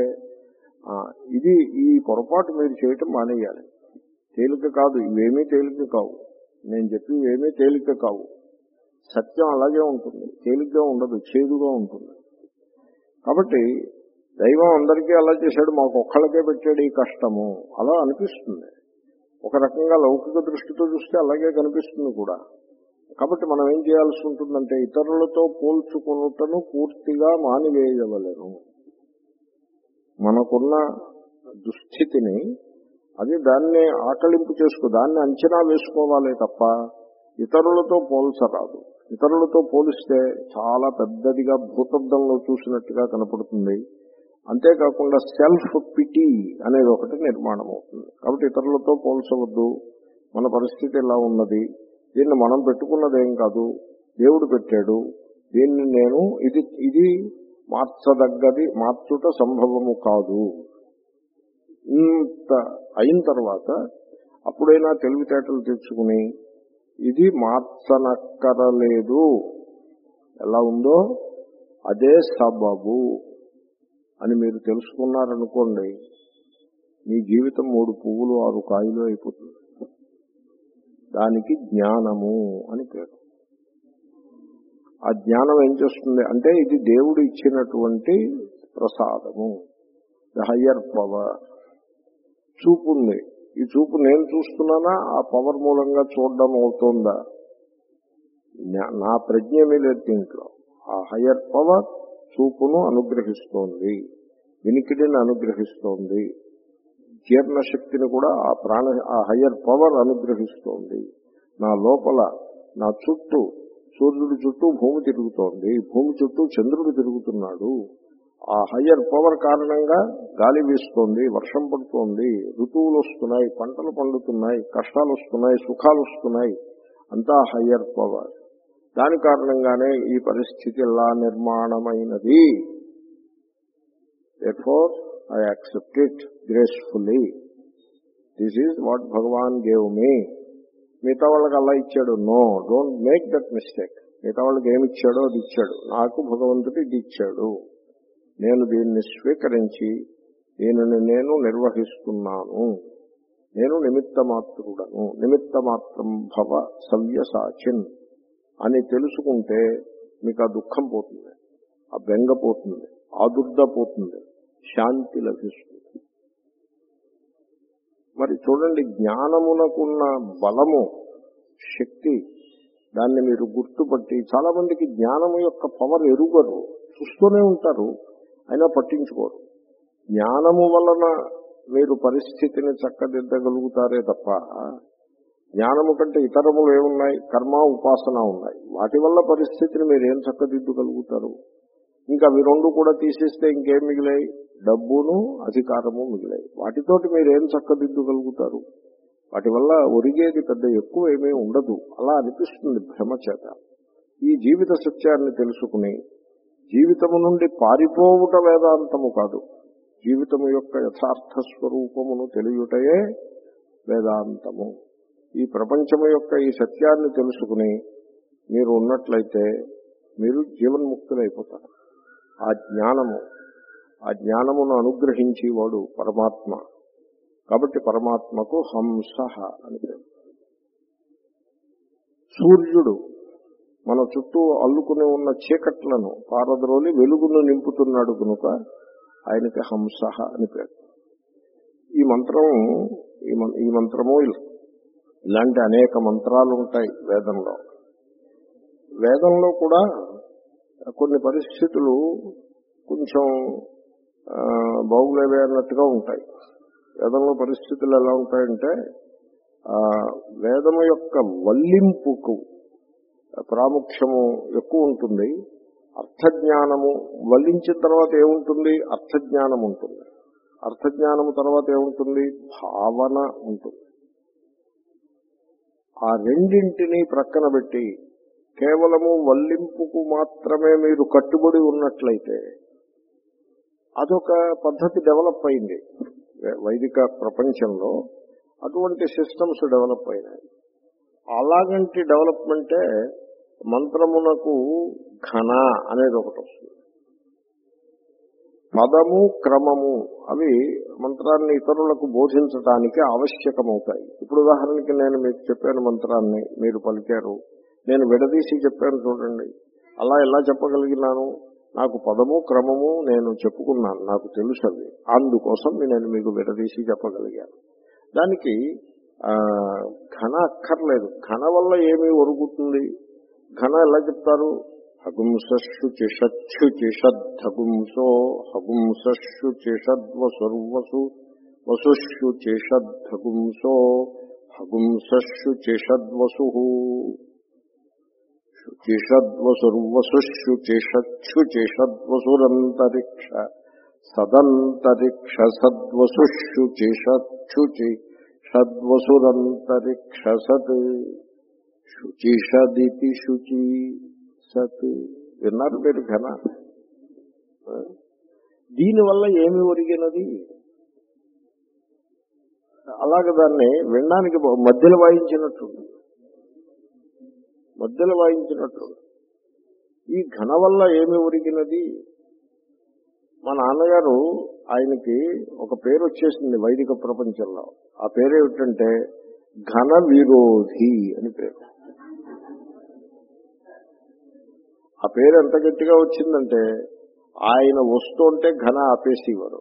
ఇది ఈ పొరపాటు మీరు చేయటం మానేయాలి. తేలిక కాదు, ఇవేమీ తేలిక కావు. నేను చెప్పి ఇవేమీ తేలిక కావు. సత్యం అలాగే ఉంటుంది, తేలిగ్గా ఉండదు, చేదుగా ఉంటుంది. కాబట్టి దైవం అందరికీ అలా చేశాడు, మాకు ఒక్కళ్ళకే పెట్టాడు ఈ కష్టము అలా అనిపిస్తుంది. ఒక రకంగా లౌకిక దృష్టితో చూస్తే అలాగే కనిపిస్తుంది కూడా. కాబట్టి మనం ఏం చేయాల్సి ఉంటుందంటే, ఇతరులతో పోల్చుకున్నటను పూర్తిగా మానివేయవలెను. మనకున్న దుస్థితిని అది దాన్ని ఆకలింపు చేసుకో, దాన్ని అంచనా వేసుకోవాలే తప్ప ఇతరులతో పోల్చరాదు. ఇతరులతో పోలిస్తే చాలా పెద్దదిగా భూతద్దంలో చూసినట్టుగా కనపడుతుంది. అంతేకాకుండా సెల్ఫ్ పిటీ అనేది ఒకటి నిర్మాణం అవుతుంది. కాబట్టి ఇతరులతో పోల్చవద్దు. మన పరిస్థితి ఎలా ఉన్నది, దీన్ని మనం పెట్టుకున్నదేం కాదు, దేవుడు పెట్టాడు. దీన్ని నేను ఇది ఇది మార్చదగ్గది, మార్చుట సంభవము కాదు. ఇంత అయిన తర్వాత అప్పుడైనా తెలివితేటలు తెచ్చుకుని ఇది మార్చనక్కరలేదు, ఎలా ఉందో అదే సబబు అని మీరు తెలుసుకున్నారనుకోండి, మీ జీవితం మూడు పువ్వులు ఆరు కాయలు అయిపోతుంది. దానికి జ్ఞానము అని పేరు. ఆ జ్ఞానం ఏం చేస్తుంది అంటే, ఇది దేవుడు ఇచ్చినటువంటి ప్రసాదము, ద హయ్యర్ పవర్. చూపు ఉంది, ఈ చూపు నేను చూస్తున్నానా, ఆ పవర్ మూలంగా చూడడం అవుతుందా? నా ప్రజ్ఞ మీద దీంట్లో ఆ హయ్యర్ పవర్ చూపును అనుగ్రహిస్తోంది, వినికిడిని అనుగ్రహిస్తోంది, జీర్ణశక్తిని కూడా ఆ ప్రాణ ఆ హయ్యర్ పవర్ అనుగ్రహిస్తోంది. నా లోపల నా చుట్టూ సూర్యుడి చుట్టూ భూమి తిరుగుతోంది, భూమి చుట్టూ చంద్రుడు తిరుగుతున్నాడు. ఆ హయ్యర్ పవర్ కారణంగా గాలి వీస్తోంది, వర్షం పడుతోంది, ఋతువులు వస్తున్నాయి, పంటలు పండుతున్నాయి, కష్టాలు వస్తున్నాయి, సుఖాలు వస్తున్నాయి. అంతా హయ్యర్ పవర్. దాని కారణంగానే ఈ పరిస్థితి ఎలా నిర్మాణమైనది. Therefore, I accept it gracefully. This is what Bhagavan gave me. మిగతా వాళ్ళకి అలా ఇచ్చాడు. No, don't make that mistake. మిగతా వాళ్ళకి ఏమి ఇచ్చాడో అది ఇచ్చాడు, నాకు భగవంతుడు ఇది ఇచ్చాడు, నేను దీన్ని స్వీకరించి దీనిని నేను నిర్వహిస్తున్నాను, నేను నిమిత్త మాత్రుడను, నిమిత్త మాత్రం భవ సవ్యసాచిన్ అని తెలుసుకుంటే మీకు ఆ దుఃఖం పోతుంది, ఆ బెంగ పోతుంది, ఆదుర్ద పోతుంది, శాంతి లభిస్తుంది. మరి చూడండి, జ్ఞానమునకున్న బలము, శక్తి, దాన్ని మీరు గుర్తుపట్టి, చాలా మందికి జ్ఞానము యొక్క పవర్ ఎరుగరు, చూస్తూనే ఉంటారు, అయినా పట్టించుకోరు. జ్ఞానము వలన మీరు పరిస్థితిని చక్కదిద్దగలుగుతారే తప్ప, జ్ఞానము కంటే ఇతరములు ఏమున్నాయి, కర్మ ఉపాసన ఉన్నాయి, వాటి వల్ల పరిస్థితిని మీరు ఏం చక్కదిద్దగలుగుతారు? ఇంకా అవి రెండు కూడా తీసేస్తే ఇంకేం మిగిలాయి? డబ్బును అధికారము మిగిలాయి. వాటితోటి మీరు ఏం చక్కదిద్దగలుగుతారు? వాటి వల్ల ఒరిగేది పెద్ద ఎక్కువ ఏమీ ఉండదు. అలా అనిపిస్తుంది భ్రమ చేత. ఈ జీవిత సత్యాన్ని తెలుసుకుని జీవితము నుండి పారిపోవుట వేదాంతము కాదు, జీవితము యొక్క యథార్థ స్వరూపమును తెలియుటయే వేదాంతము. ఈ ప్రపంచము యొక్క ఈ సత్యాన్ని తెలుసుకుని మీరు ఉన్నట్లయితే మీరు జీవన్ముక్తులైపోతారు. ఆ జ్ఞానము ఆ జ్ఞానమును అనుగ్రహించి వాడు పరమాత్మ. కాబట్టి పరమాత్మకు హంస అని పేరు. సూర్యుడు మన చుట్టూ అల్లుకుని ఉన్న చీకట్లను పారద్రోలి వెలుగును నింపుతున్నాడు కనుక ఆయనకి హంస అని పేరు. ఈ మంత్రం ఈ మంత్రము ఇలాంటి అనేక మంత్రాలు ఉంటాయి వేదంలో. వేదంలో కూడా కొన్ని పరిస్థితులు కొంచెం బాగులేవే అన్నట్టుగా ఉంటాయి. వేదంలో పరిస్థితులు ఎలా ఉంటాయంటే, వేదము యొక్క వల్లింపుకు ప్రాముఖ్యము ఎక్కువ ఉంటుంది. అర్థజ్ఞానము వల్లించిన తర్వాత ఏముంటుంది? అర్థజ్ఞానం ఉంటుంది. అర్థజ్ఞానము తర్వాత ఏముంటుంది? భావన ఉంటుంది. ఆ రెండింటినీ ప్రక్కన పెట్టి కేవలము వల్లింపుకు మాత్రమే మీరు కట్టుబడి ఉన్నట్లయితే అదొక పద్ధతి డెవలప్ అయింది. వైదిక ప్రపంచంలో అటువంటి సిస్టమ్స్ డెవలప్ అయినాయి. అలాగంటి డెవలప్మెంటే మంత్రమునకు ఘన అనేది ఒకటి వస్తుంది. పదము క్రమము అవి మంత్రాన్ని ఇతరులకు బోధించడానికి ఆవశ్యకమవుతాయి. ఇప్పుడు ఉదాహరణకి నేను మీకు చెప్పాను మంత్రాన్ని, మీరు పలికారు, నేను విడదీసి చెప్పాను చూడండి. అలా ఎలా చెప్పగలిగినాను? నాకు పదము క్రమము నేను చెప్పుకున్నాను, నాకు తెలుసు అవి, అందుకోసం నేను మీకు విడదీసి చెప్పగలిగాను. దానికి ఘన అక్కర్లేదు. ఘన వల్ల ఏమీ ఒరుగుతుంది? ఘన ఎలా చెప్తారు? హగుంసస్సు చిషచ్చు చిషద్ధగుంసో హగుంసస్సు చిషద్వసుర్వసు వసుష్యు చిషద్ధగుంసో హగుంసస్సు చిషద్వసు చిషద్వసుర్వసుష్యు చిషచ్చు చిషద్వసురంతరిక్ష సదంతరిక్ష సద్వసుష్యు చిషచ్చు షద్వసురంతరిక్ష సత్ శుచిషదితి శుచి సత్. విన్నారు మీరు ఘన? దీనివల్ల ఏమి ఒరిగినది? అలాగే దాన్ని వినడానికి మధ్యలో వాయించినట్టు మధ్యలో వాయించినట్టు ఈ ఘన వల్ల ఏమి ఒరిగినది? మా నాన్నగారు, ఆయనకి ఒక పేరు వచ్చేసింది వైదిక ప్రపంచంలో. ఆ పేరేమిటంటే ఘన విరోధి అని పేరు. ఆ పేరు ఎంత గట్టిగా వచ్చిందంటే ఆయన వస్తుంటే ఘన ఆపేసేవారు.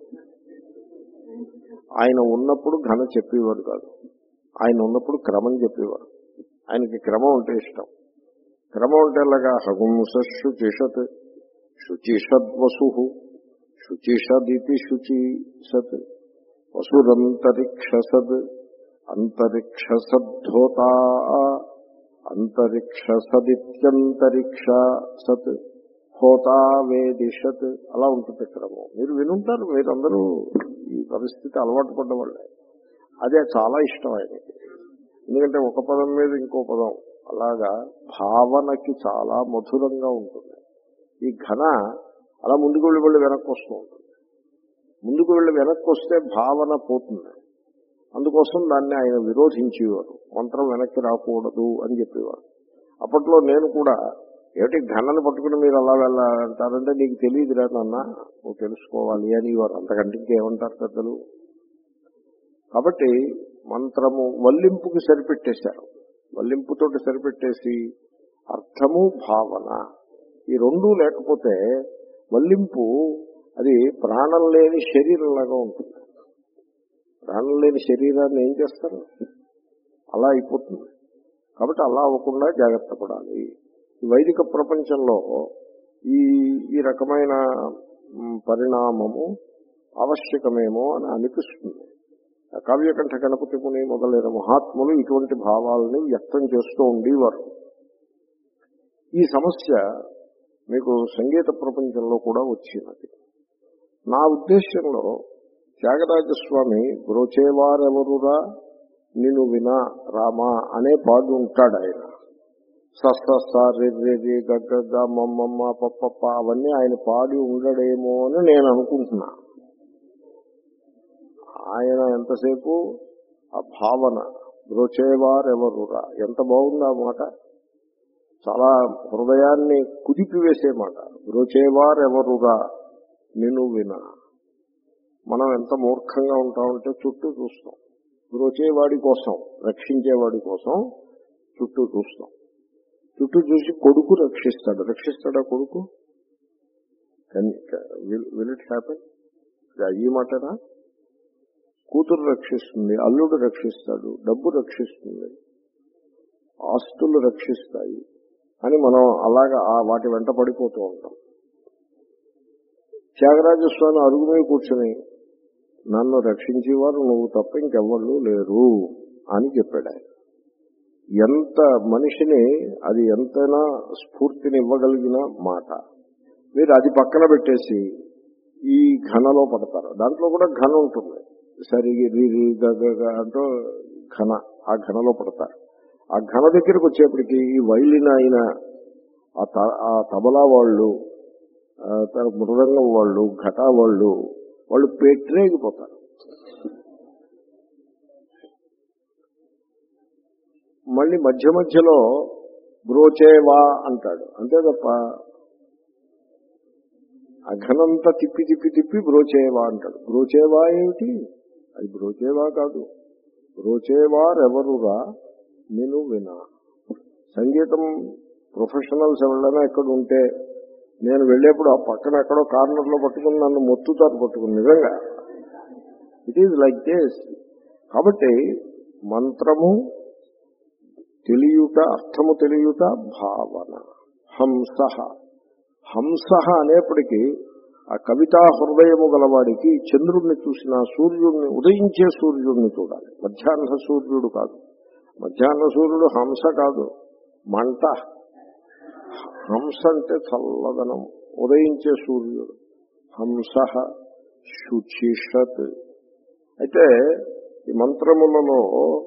ఆయన ఉన్నప్పుడు ఘన చెప్పేవారు కాదు, ఆయన ఉన్నప్పుడు క్రమం చెప్పేవారు. ఆయనకి క్రమం అంటే ఇష్టం. క్రమం అంటే అలాగా హగుంసస్సు చిషత్ శుచిషద్వసు శుచిషదితి శుచి సత్ వసురంతరిక్ష సద్ అంతరిక్ష సద్ధోతా అంతరిక్ష సదిత్యంతరిక్ష సత్ హోతా వేదిషత్. అలా ఉంటుంది క్రమం. మీరు వినుంటారు, మీరందరూ ఈ పరిస్థితి అలవాటు పడ్డవాళ్ళే. అదే చాలా ఇష్టం ఆయనకి. ఎందుకంటే ఒక పదం మీద ఇంకో పదం అలాగా భావనకి చాలా మధురంగా ఉంటుంది. ఈ ఘన అలా ముందుకు వెళ్ళి వెళ్ళి వెనక్కి వస్తూ ఉంటుంది. ముందుకు వెళ్ళి వెనక్కి వస్తే భావన పోతుంది. అందుకోసం దాన్ని ఆయన విరోధించేవారు. మంత్రం వెనక్కి రాకూడదు అని చెప్పేవారు. అప్పట్లో నేను కూడా ఏమిటి ఘనాన్ని పట్టుకుని మీరు అలా వెళ్ళాలంటారంటే నీకు తెలియదురా నాన్న, నువ్వు తెలుసుకోవాలి అని వారు. అంతకంటే ఇంకేమంటారు పెద్దలు. కాబట్టి మంత్రము వల్లింపుకి సరిపెట్టేశారు. వల్లింపుతోటి సరిపెట్టేసి అర్థము భావన ఈ రెండూ లేకపోతే వల్లింపు అది ప్రాణం లేని శరీరంలాగా ఉంటుంది. ప్రాణం లేని శరీరాన్ని ఏం చేస్తారు, అలా అయిపోతుంది. కాబట్టి అలా అవ్వకుండా జాగ్రత్త పడాలి. ఈ వైదిక ప్రపంచంలో ఈ ఈ రకమైన పరిణామము ఆవశ్యకమేమో అని అనిపిస్తుంది. కావ్యకంఠ గణపతి ముని మొదలైన మహాత్ములు ఇటువంటి భావాలని వ్యక్తం చేస్తూ ఉండేవారు. ఈ సమస్య మీకు సంగీత ప్రపంచంలో కూడా వచ్చినది. నా ఉద్దేశంలో త్యాగరాజస్వామి బ్రోచేవారెవరురా నిన్ను వినా రామా అనే పాడు ఉంటాడు ఆయన. సస్స రెర్రెరి గగ్గ మమ్మమ్మ పప్పప్ప అవన్నీ ఆయన పాడి ఉండడేమో అని నేను అనుకుంటున్నా. ఆయన ఎంతసేపు ఆ భావన బ్రోచేవారెవరురా ఎంత బాగుంది ఆ మాట. చాలా హృదయాన్ని కుదిపివేసే మాట. బ్రోచేవారెవరురా నిన్ను వినా. మనం ఎంత మూర్ఖంగా ఉంటామంటే చుట్టూ చూస్తాం. బ్రోచేవాడి కోసం, రక్షించేవాడి కోసం చుట్టూ చూస్తాం. చుట్టూ చూసి కొడుకు రక్షిస్తాడు. రక్షిస్తాడా కొడుకు? Will it happen? ఈ మాటనా? కూతురు రక్షిస్తుంది, అల్లుడు రక్షిస్తాడు, డబ్బు రక్షిస్తుంది, ఆస్తులు రక్షిస్తాయి అని మనం అలాగా వాటి వెంట పడిపోతూ ఉంటాం. త్యాగరాజస్వామి అరుగు మీద కూర్చొని నన్ను రక్షించేవారు నువ్వు తప్ప ఇంకెవ్వళ్ళు లేరు అని చెప్పాడు ఆయన. ఎంత మనిషిని అది ఎంతైనా స్ఫూర్తిని ఇవ్వగలిగిన మాట. మీరు అది పక్కన పెట్టేసి ఈ ఘనలో పడతారు. దాంట్లో కూడా ఘన ఉంటుంది. సరిగి రీ గగ అంటూ ఘన, ఆ ఘనలో పడతారు. ఆ ఘన దగ్గరికి వచ్చేప్పటికి ఈ వైలిన్ అయిన ఆ తబలా వాళ్ళు, మృదంగం వాళ్ళు, ఘటా వాళ్ళు వాళ్ళు పెట్టరేగిపోతారు. మళ్ళీ మధ్య మధ్యలో బ్రోచేవా అంటాడు. అంతే తప్ప అఘనంతా తిప్పి తిప్పి తిప్పి బ్రోచేవా అంటాడు. బ్రోచేవా ఏమిటి? అది బ్రోచేవా కాదు. బ్రోచేవారెవరురా నేను వినా. సంగీతం ప్రొఫెషనల్స్ ఎవరైనా ఎక్కడ ఉంటే నేను వెళ్ళేప్పుడు ఆ పక్కన ఎక్కడో కార్నర్లో పట్టుకుని నన్ను మొత్తుతారు పట్టుకుని. నిజంగా ఇట్ ఈజ్ లైక్ దిస్. కాబట్టి మంత్రము తెలియుట, అర్థము తెలియుట, భావన. హంస హంస అనేప్పటికీ ఆ కవితా హృదయము గలవాడికి చంద్రుడిని చూసిన, సూర్యుడిని, ఉదయించే సూర్యుడిని చూడాలి. మధ్యాహ్న సూర్యుడు కాదు. మధ్యాహ్న సూర్యుడు హంస కాదు, మంట. హంస అంటే చల్లదనం, ఉదయించే సూర్యుడు. హంస శుచిషత్. అయితే ఈ మంత్రములలో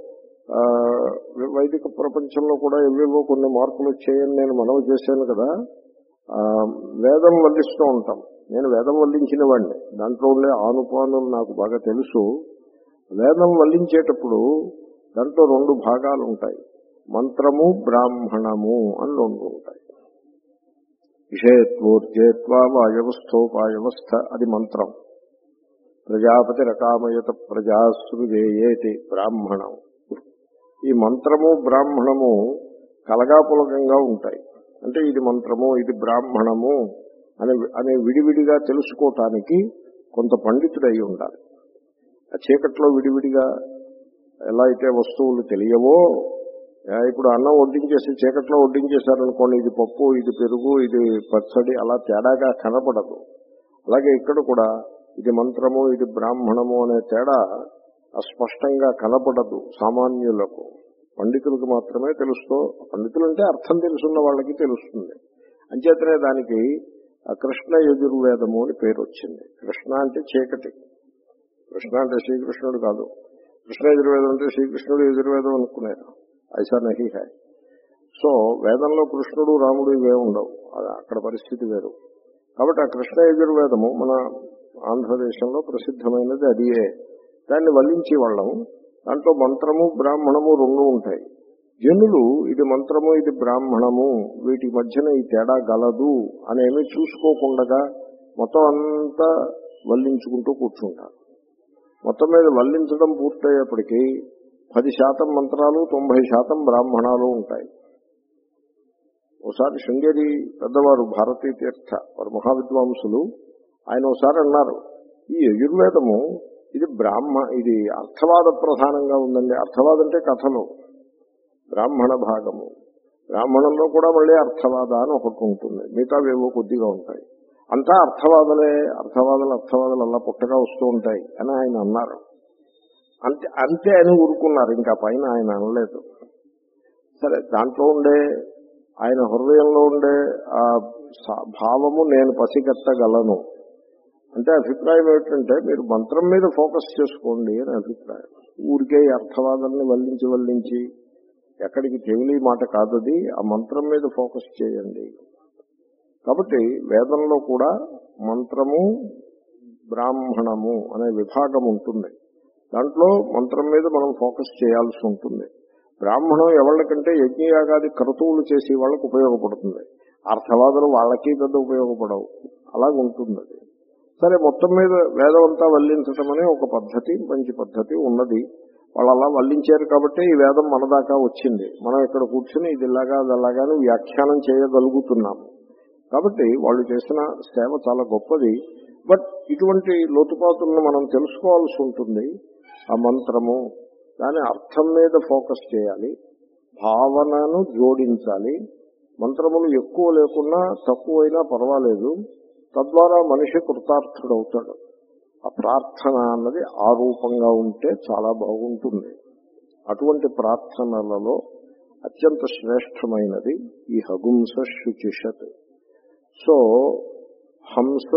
వైదిక ప్రపంచంలో కూడా ఏవేవో కొన్ని మార్పులు వచ్చాయని నేను మనవి చేశాను కదా. వేదం వల్లిస్తూ ఉంటాం. నేను వేదం వల్లించిన వాడిని. దాంట్లో ఉండే ఆనుపానులు నాకు బాగా తెలుసు. వేదం వల్లించేటప్పుడు దాంట్లో రెండు భాగాలు ఉంటాయి. మంత్రము, బ్రాహ్మణము అని రెండు ఉంటాయి. విషయత్వోర్జేత్వా వాయవస్థోపాయవస్థ అది మంత్రం. ప్రజాపతి రకామయత ప్రజాసృజేయేతి బ్రాహ్మణం. ఈ మంత్రము బ్రాహ్మణము కలగాపులకంగా ఉంటాయి. అంటే ఇది మంత్రము, ఇది బ్రాహ్మణము అని అనే విడివిడిగా తెలుసుకోవటానికి కొంత పండితుడు అయి ఉండాలి. ఆ చీకట్లో విడివిడిగా ఎలా అయితే వస్తువులు తెలియవో, ఇప్పుడు అన్నం వడ్డించేసి చీకట్లో వడ్డించేశారనుకోండి, ఇది పప్పు, ఇది పెరుగు, ఇది పచ్చడి, అలా తేడాగా కనపడదు. అలాగే ఇక్కడ కూడా ఇది మంత్రము, ఇది బ్రాహ్మణము అనే తేడా అస్పష్టంగా కనపడదు సామాన్యులకు. పండితులకు మాత్రమే తెలుస్తూ, పండితులు అంటే అర్థం తెలుసున్న వాళ్ళకి తెలుస్తుంది. అంచేతనే దానికి కృష్ణ యజుర్వేదము అని పేరు వచ్చింది. కృష్ణ అంటే చీకటి. కృష్ణ అంటే శ్రీకృష్ణుడు కాదు. కృష్ణ యజుర్వేదం అంటే శ్రీకృష్ణుడు యజుర్వేదం అనుకున్నారు. ఐసా నహి హై. సో వేదంలో కృష్ణుడు రాముడు ఇవే ఉండవు. అక్కడ పరిస్థితి వేరు. కాబట్టి ఆ కృష్ణ యజుర్వేదము మన ఆంధ్రదేశంలో ప్రసిద్ధమైనది అదియే. దాన్ని వల్లించే వాళ్ళం. దాంట్లో మంత్రము బ్రాహ్మణము రెండు ఉంటాయి. జనులు ఇది మంత్రము ఇది బ్రాహ్మణము వీటి మధ్యన ఈ తేడా గలదు అనేమి చూసుకోకుండా మొత్తం అంతా వల్లించుకుంటూ కూర్చుంటారు. మొత్తం మీద వల్లించడం పూర్తయ్యేప్పటికీ పది శాతం మంత్రాలు తొంభై శాతం బ్రాహ్మణాలు ఉంటాయి. ఒకసారి శృంగేరి పెద్దవారు భారతీ తీర్థ వారు మహావిద్వాంసులు, ఆయన ఒకసారి అన్నారు, ఈ యజుర్వేదము ఇది బ్రాహ్మ ఇది అర్థవాద ప్రధానంగా ఉందండి. అర్థవాదం అంటే కథలు, బ్రాహ్మణ భాగము, బ్రాహ్మణంలో కూడా మళ్ళీ అర్థవాద అని ఒకటి ఉంటుంది, మిగతావేవో కొద్దిగా ఉంటాయి. అంతా అర్థవాదలే, అర్థవాదాలు అర్థవాదాలు అలా పుట్టగా వస్తూ ఉంటాయి అని ఆయన అన్నారు. అంతే అంతే అని ఊరుకున్నారు, ఇంకా పైన ఆయన అనలేదు. సరే, దాంట్లో ఉండే ఆయన హృదయంలో ఉండే ఆ భావము నేను పసిగట్టగలను అంటే అభిప్రాయం ఏమిటంటే మీరు మంత్రం మీద ఫోకస్ చేసుకోండి అని అభిప్రాయం. ఊరికే అర్థవాదాన్ని వల్లించి వల్లించి ఎక్కడికి తెగిలి మాట కాదది, ఆ మంత్రం మీద ఫోకస్ చేయండి. కాబట్టి వేదంలో కూడా మంత్రము బ్రాహ్మణము అనే విభాగం ఉంటుంది. దాంట్లో మంత్రం మీద మనం ఫోకస్ చేయాల్సి ఉంటుంది. బ్రాహ్మణం ఎవరికంటే యజ్ఞయాగాది క్రతువులు చేసి వాళ్ళకు ఉపయోగపడుతుంది, అర్థవాదులు వాళ్ళకి పెద్ద ఉపయోగపడవు, అలాగుంటుంది అది. సరే, మొత్తం మీద వేదం అంతా వల్లించటం అనే ఒక పద్ధతి, మంచి పద్ధతి ఉన్నది. వాళ్ళు అలా వల్లించారు కాబట్టి ఈ వేదం మన దాకా వచ్చింది. మనం ఇక్కడ కూర్చుని ఇది ఇలాగా అది అలాగాని వ్యాఖ్యానం చేయగలుగుతున్నాము. కాబట్టి వాళ్ళు చేసిన సేవ చాలా గొప్పది. బట్ ఇటువంటి లోతుపాతులను మనం తెలుసుకోవాల్సి ఉంటుంది. ఆ మంత్రము దాని అర్థం మీద ఫోకస్ చేయాలి, భావనను జోడించాలి. మంత్రములు ఎక్కువ లేకున్నా తక్కువైనా పర్వాలేదు, తద్వారా మనిషి కృతార్థుడవుతాడు. ఆ ప్రార్థన అన్నది ఆ రూపంగా ఉంటే చాలా బాగుంటుంది. అటువంటి ప్రార్థనలలో అత్యంత శ్రేష్టమైనది ఈ హగుంస శుచిషత్. సో హంస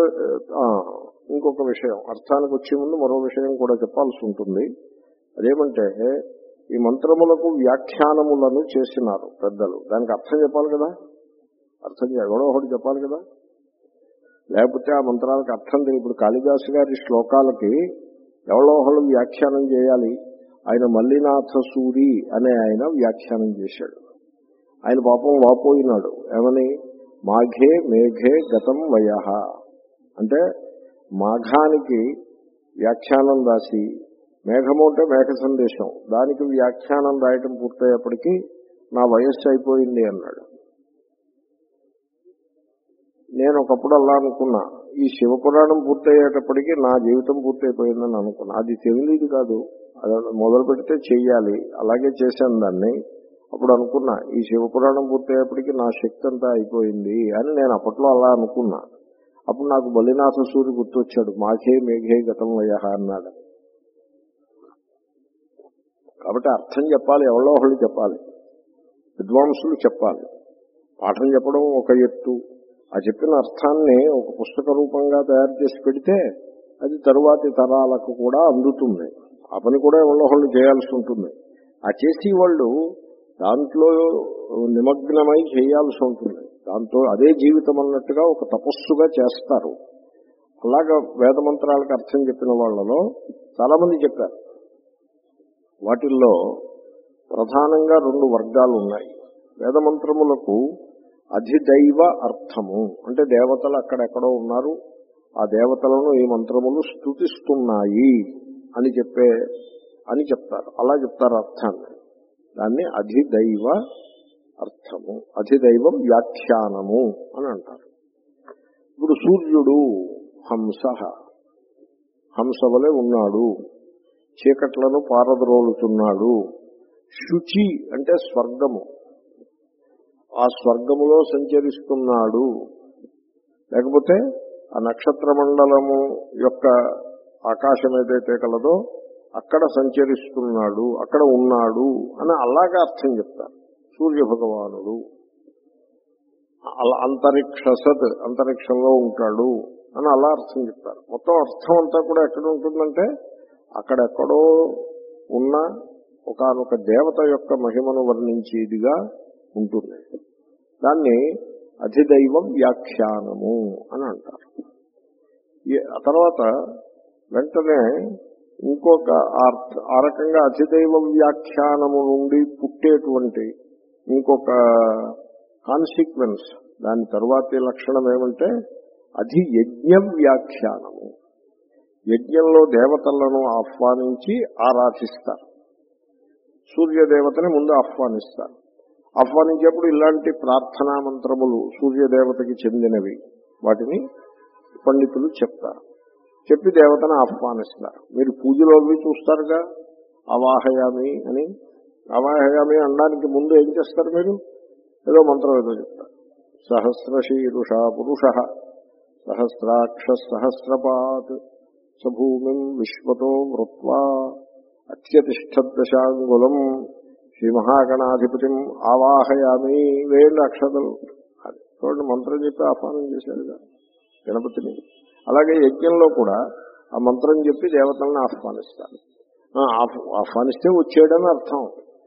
ఇంకొక విషయం, అర్థానికి వచ్చే ముందు మరో విషయం కూడా చెప్పాల్సి ఉంటుంది. అదేమంటే ఈ మంత్రములకు వ్యాఖ్యానములను చేసినారు పెద్దలు, దానికి అర్థం చెప్పాలి కదా, అర్థం ఎవడో ఒకటి చెప్పాలి కదా, లేకపోతే ఆ మంత్రాలకు అర్థం తెలియదు. ఇప్పుడు కాళిదాసు గారి శ్లోకాలకి ఎవరో ఒకళ్ళు వ్యాఖ్యానం చేయాలి. ఆయన మల్లినాథ సూరి అనే ఆయన వ్యాఖ్యానం చేశాడు. ఆయన పాపం వాపోయినాడు, ఏమని, మాఘే మేఘే గతం వయః అంటే మాఘానికి వ్యాఖ్యానం రాసి, మేఘము అంటే మేఘ సందేశం, దానికి వ్యాఖ్యానం రాయటం పూర్తయ్యేప్పటికీ నా వయస్సు అయిపోయింది అన్నాడు. నేను ఒకప్పుడు అలా అనుకున్నా, ఈ శివపురాణం పూర్తయ్యేటప్పటికీ నా జీవితం పూర్తయిపోయిందని అనుకున్నా. అది తెలియదు కాదు, అది మొదలు పెడితే చెయ్యాలి, అలాగే చేశాను దాన్ని. అప్పుడు అనుకున్నా ఈ శివపురాణం పూర్తయ్యేప్పటికీ నా శక్తి అంతా అయిపోయింది అని నేను అప్పట్లో అలా అనుకున్నా. అప్పుడు నాకు బలినాథ సూరి గుర్తొచ్చాడు, మాఘే మేఘే గతం వయః అన్నాడు. కాబట్టి అర్థం చెప్పాలి, ఎవరో ఒకళ్ళు చెప్పాలి, విద్వాంసులు చెప్పాలి. పాఠం చెప్పడం ఒక ఎత్తు, ఆ చెప్పిన అర్థాన్ని ఒక పుస్తక రూపంగా తయారు చేసి పెడితే అది తరువాతి తరాలకు కూడా అందుతుంది. ఆ పని కూడా ఎవరో ఒకళ్ళు చేయాల్సి ఉంటుంది. ఆ చేసి వాళ్ళు దాంట్లో నిమగ్నమై చేయాల్సి ఉంటుంది. దాంతో అదే జీవితం అన్నట్టుగా ఒక తపస్సుగా చేస్తారు. అలాగా వేదమంత్రాలకు అర్థం చెప్పిన వాళ్ళలో చాలా మంది చెప్పారు. వాటిల్లో ప్రధానంగా రెండు వర్గాలు ఉన్నాయి. వేదమంత్రములకు అధిదైవ అర్థము అంటే దేవతలు అక్కడెక్కడో ఉన్నారు, ఆ దేవతలను ఈ మంత్రములు స్తుతిస్తున్నాయి అని చెప్పే అని చెప్తారు. అలా చెప్తారు అర్థాన్ని. దాన్ని అధిదైవ అర్థము, అధిదైవం వ్యాఖ్యానము అని అంటారు. ఇప్పుడు సూర్యుడు హంస, హంస వలె ఉన్నాడు, చీకట్లను పారద్రోలుతున్నాడు. శుచి అంటే స్వర్గము, ఆ స్వర్గములో సంచరిస్తున్నాడు. లేకపోతే ఆ నక్షత్ర మండలము యొక్క ఆకాశం ఏదైతే కలదో అక్కడ సంచరిస్తున్నాడు, అక్కడ ఉన్నాడు అని అలాగా అర్థం చెప్తారు. సూర్య భగవానుడు అలా అంతరిక్ష సత్, అంతరిక్షంలో ఉంటాడు అని అలా అర్థం చెప్తారు. మొత్తం అర్థం అంతా కూడా ఎక్కడ ఉంటుందంటే అక్కడెక్కడో ఉన్న ఒకానొక దేవత యొక్క మహిమను వర్ణించేదిగా ఉంటుంది. దాన్ని అధిదైవ వ్యాఖ్యానము అని అంటారు. ఆ తర్వాత వెంటనే ఇంకొక అర్థ ఆ రకంగా అధిదైవ వ్యాఖ్యానము నుండి పుట్టేటువంటి ఇంకొక కాన్సిక్వెన్స్, దాని తరువాతి లక్షణం ఏమంటే అధి యజ్ఞ వ్యాఖ్యానము. యజ్ఞంలో దేవతలను ఆహ్వానించి ఆరాధిస్తారు. సూర్యదేవతని ముందు ఆహ్వానిస్తారు. ఆహ్వానించేప్పుడు ఇలాంటి ప్రార్థనా మంత్రములు సూర్యదేవతకి చెందినవి వాటిని పండితులు చెప్తారు. చెప్పి దేవతను ఆహ్వానిస్తారు. మీరు పూజలో అవి చూస్తారుగా, అవాహయామి అని. అవాహయామి అనడానికి ముందు ఏం చేస్తారు? మీరు ఏదో మంత్రం ఏదో చెప్తారు. సహస్రశీరుష పురుష సహస్రాక్ష సహస్రపాత్ సభూమిం విశ్వతో వృత్వా అత్యతిష్టదశాంగులం శ్రీ మహాగణాధిపతిం ఆవాహయామి. వేళ్ళు అక్షతలు అది చూడండి, మంత్రం చెప్పి ఆహ్వానం చేశారుగా గణపతిని. అలాగే యజ్ఞంలో కూడా ఆ మంత్రం చెప్పి దేవతలను ఆహ్వానిస్తారు. ఆహ్వానిస్తే వచ్చేయడని అర్థం.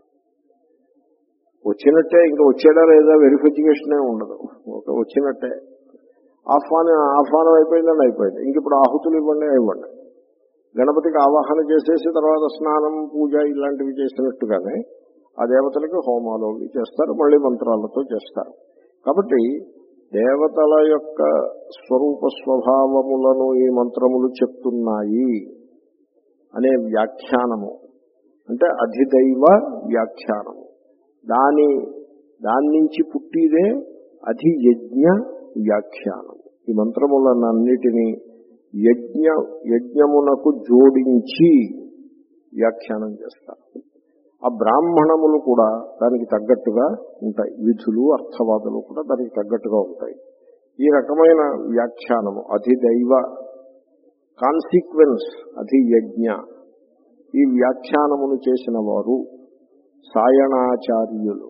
వచ్చినట్టే, ఇంకా వచ్చేయడా లేదా వెరిఫికేషన్ ఉండదు, ఒక వచ్చినట్టే. ఆహ్వానం ఆహ్వానం అయిపోయిందని అయిపోయింది. ఇంక ఇప్పుడు ఆహుతులు ఇవ్వండి ఇవ్వండి. గణపతికి ఆవాహన చేసేసి తర్వాత స్నానం పూజ ఇలాంటివి చేసినట్టుగానే ఆ దేవతలకి హోమాలు అవి చేస్తారు, మళ్ళీ మంత్రాలతో చేస్తారు. కాబట్టి దేవతల యొక్క స్వరూప స్వభావములను ఈ మంత్రములు చెప్తున్నాయి అనే వ్యాఖ్యానము అంటే అధిదైవ వ్యాఖ్యానము. దాని దాని నుంచి పుట్టిదే అధియజ్ఞ వ్యాఖ్యానము. ఈ మంత్రములన్నిటినీ యజ్ఞ యజ్ఞమునకు జోడించి వ్యాఖ్యానం చేస్తారు. ఆ బ్రాహ్మణములు కూడా దానికి తగ్గట్టుగా ఉంటాయి. విధులు అర్థవాదులు కూడా దానికి తగ్గట్టుగా ఉంటాయి. ఈ రకమైన వ్యాఖ్యానము అధిదైవ కాన్సిక్వెన్స్ అధియజ్ఞ, ఈ వ్యాఖ్యానమును చేసిన వారు సాయణాచార్యులు.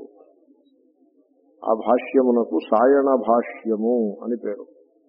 ఆ భాష్యమునకు సాయణ భాష్యము అని పేరు.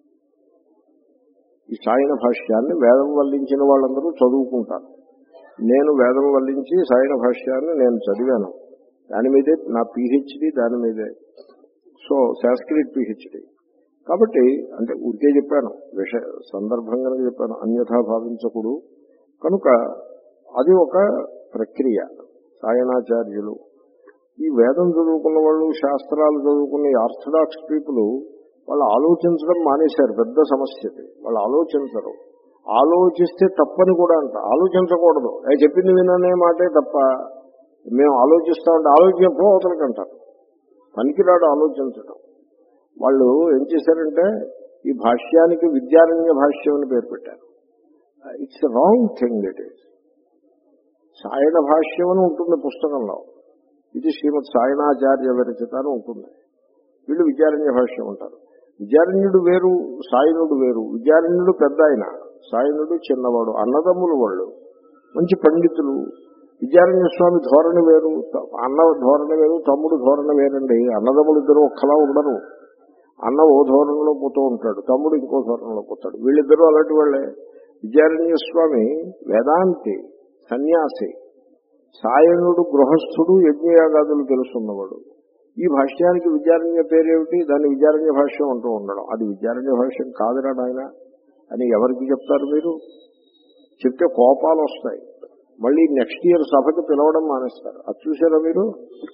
ఈ సాయణ భాష్యాన్ని వేదం వల్లించిన వాళ్ళందరూ చదువుకుంటారు. నేను వేదం వల్లించి సాయణ భాష్యాన్ని నేను చదివాను. దాని మీదే నా పిహెచ్డి, దాని మీదే. So Sanskrit PhD. కాబట్టి అంటే ఊరికే చెప్పాను, విషయ సందర్భంగా చెప్పాను, అన్యథా భావించకూడదు. కనుక అది ఒక ప్రక్రియ. సాయణాచార్యులు ఈ వేదం చదువుకున్న వాళ్ళు, శాస్త్రాలు చదువుకున్న ఆర్థడాక్స్ పీపుల్ వాళ్ళు ఆలోచించడం మానేశారు. పెద్ద సమస్యది. వాళ్ళు ఆలోచించరు. ఆలోచిస్తే తప్పని కూడా అంట. ఆలోచించకూడదు, అది చెప్పింది విననే మాటే తప్ప. మేము ఆలోచిస్తామంటే ఆలోచించడం అవతలకంటారు. పనికిరాడు ఆలోచించడం. వాళ్ళు ఏం చేశారంటే ఈ భాష్యానికి విద్యారణ్య భాష్యం అని పేరు పెట్టారు. It's wrong thing. It is Sayana భాష్యం అని ఉంటుంది పుస్తకంలో. ఇది శ్రీమద్ సాయణాచార్య విరచిత అని ఉంటుంది. వీళ్ళు విద్యారణ్య భాష్యం ఉంటారు. విద్యారణ్యుడు వేరు, సాయనుడు వేరు. విద్యారణ్యుడు పెద్ద ఆయన, సాయనుడు చిన్నవాడు, అన్నదమ్ములు వాళ్ళు, మంచి పండితులు. విద్యారణ్య స్వామి ధోరణి వేరు, అన్న ధోరణి వేరు, తమ్ముడు ధోరణి వేరండి. అన్నదమ్ములు ఇద్దరు ఒక్కలా ఉండరు. అన్న ఓ ధోరణిలో పోతూ ఉంటాడు, తమ్ముడు ఇంకో ధోరణిలో పోతాడు. వీళ్ళిద్దరూ అలాంటి వాళ్ళే. విద్యారణ్య స్వామి వేదాంతి, సన్యాసి. సాయనుడు గృహస్థుడు, యజ్ఞయాగాదులు తెలుసున్నవాడు. ఈ భాష్యానికి విద్యారణ్య పేరేమిటి? దాన్ని విద్యారణ్య భాష్యం అంటూ ఉండడం. అది విద్యారణ్య భాష్యం కాదురా నాయన అని ఎవరికి చెప్తారు మీరు? చెప్తే కోపాలు వస్తాయి. మళ్ళీ నెక్స్ట్ ఇయర్ సభకి పిలవడం మానేస్తారు. అది చూసారా మీరు?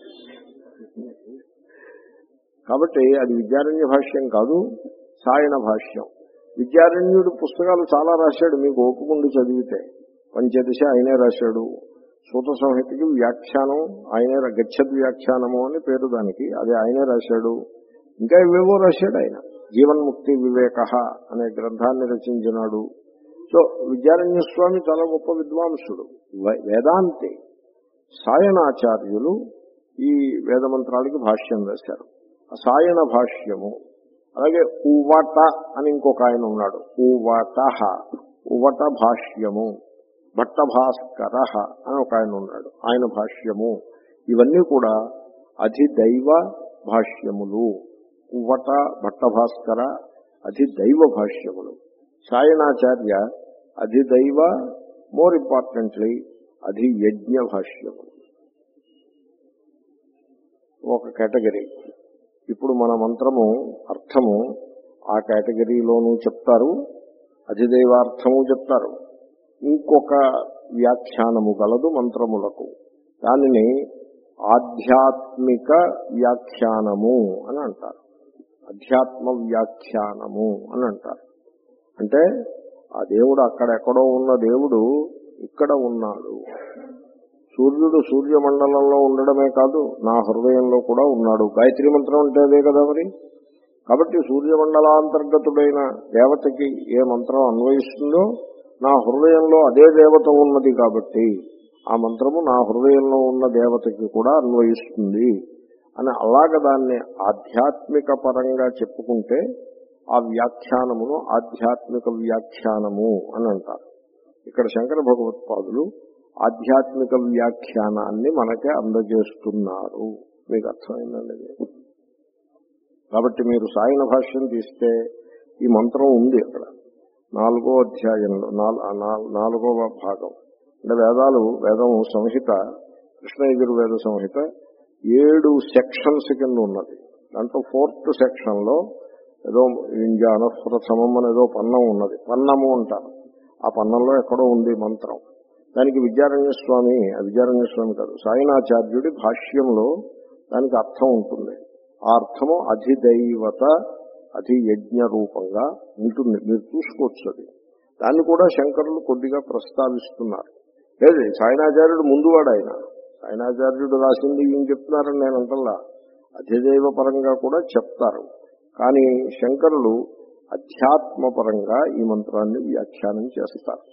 కాబట్టి అది విద్యారణ్య భాష్యం కాదు, సాయణ భాష్యం. విద్యారణ్యుడు పుస్తకాలు చాలా రాశాడు. మీకు ఓపుకుండి చదివితే. పంచదశ ఆయనే రాశాడు. సూత సంహితకి వ్యాఖ్యానం ఆయనే, గచ్చద్ వ్యాఖ్యానము అని పేరు దానికి, అది ఆయనే రాశాడు. ఇంకా ఇవేవో రాశాడు ఆయన. జీవన్ముక్తి వివేక అనే గ్రంథాన్ని రచించినాడు. సో విద్యారణ్య స్వామి చాలా గొప్ప విద్వాంసుడు, వేదాంతి. సాయణాచార్యులు ఈ వేదమంత్రాలకి భాష్యం రాశారు. సాయణ భాష్యము. అలాగే ఉవట అని ఇంకొక ఆయన ఉన్నాడు. ఉవట ఉవట భాష్యము. భట్టభాస్కర అని ఒక ఆయన ఉన్నాడు, ఆయన భాష్యము. ఇవన్నీ కూడా అధిదైవ భాష్యములు. ఉవట, భట్టభాస్కర అధిదైవ భాష్యములు. సాయణాచార్య అధిదైవ, మోర్ ఇంపార్టెంట్లీ అధియజ్ఞ భాష్యములు. ఒక కేటగిరీ. ఇప్పుడు మన మంత్రము అర్థము ఆ కేటగిరీలోనూ చెప్తారు, అధిదైవార్థము చెప్తారు. ఇంకొక వ్యాఖ్యానము గలదు మంత్రములకు. దానిని ఆధ్యాత్మిక వ్యాఖ్యానము అని అంటారు. అధ్యాత్మ వ్యాఖ్యానము అని అంటారు. అంటే ఆ దేవుడు అక్కడెక్కడో ఉన్న దేవుడు ఇక్కడ ఉన్నాడు. సూర్యుడు సూర్యమండలంలో ఉండడమే కాదు, నా హృదయంలో కూడా ఉన్నాడు. గాయత్రీ మంత్రం అంటే అదే కదా మరి. కాబట్టి సూర్యమండలాంతర్గతుడైన దేవతకి ఏ మంత్రం అన్వయిస్తుందో నా హృదయంలో అదే దేవత ఉన్నది కాబట్టి ఆ మంత్రము నా హృదయంలో ఉన్న దేవతకి కూడా అన్వయిస్తుంది అని అలాగ దాన్ని ఆధ్యాత్మిక పరంగా చెప్పుకుంటే ఆ వ్యాఖ్యానమును ఆధ్యాత్మిక వ్యాఖ్యానము అని అంటారు. ఇక్కడ శంకర భగవత్పాదులు ఆధ్యాత్మిక వ్యాఖ్యానాన్ని మనకే అందజేస్తున్నారు. మీకు అర్థమైందండి. కాబట్టి మీరు సాయన భాష్యం తీస్తే ఈ మంత్రం ఉంది అక్కడ నాలుగో అధ్యాయంలో నాలుగవ భాగం. అంటే వేదాలు వేదం సంహిత కృష్ణ యజుర్వేద సంహిత ఏడు సెక్షన్స్ కింద ఉన్నది. దాంట్లో ఫోర్త్ సెక్షన్ లో ఏదో ఇంజాన ప్రథమం అని ఏదో పన్నం ఉన్నది. పన్నము అంటారు. ఆ పన్నంలో ఎక్కడో ఉంది మంత్రం. దానికి విద్యారణ్య స్వామి విద్యారణ్య స్వామి కాదు సాయినాచార్యుడి భాష్యంలో దానికి అర్థం ఉంటుంది. ఆ అర్థము అధిదైవత అధియజ్ఞ రూపంగా ఉంటుంది. మీరు చూసుకోవచ్చు. అది దాన్ని కూడా శంకరులు కొద్దిగా ప్రస్తావిస్తున్నారు. లేదు సాయినాచార్యుడు ముందువాడు. ఆయన సాయినాచార్యుడు రాసింది ఏం చెప్తున్నారని నేను అంటల్లా. అధిదైవ పరంగా కూడా చెప్తారు. కానీ శంకరులు అధ్యాత్మ పరంగా ఈ మంత్రాన్ని వ్యాఖ్యానం చేస్తారు.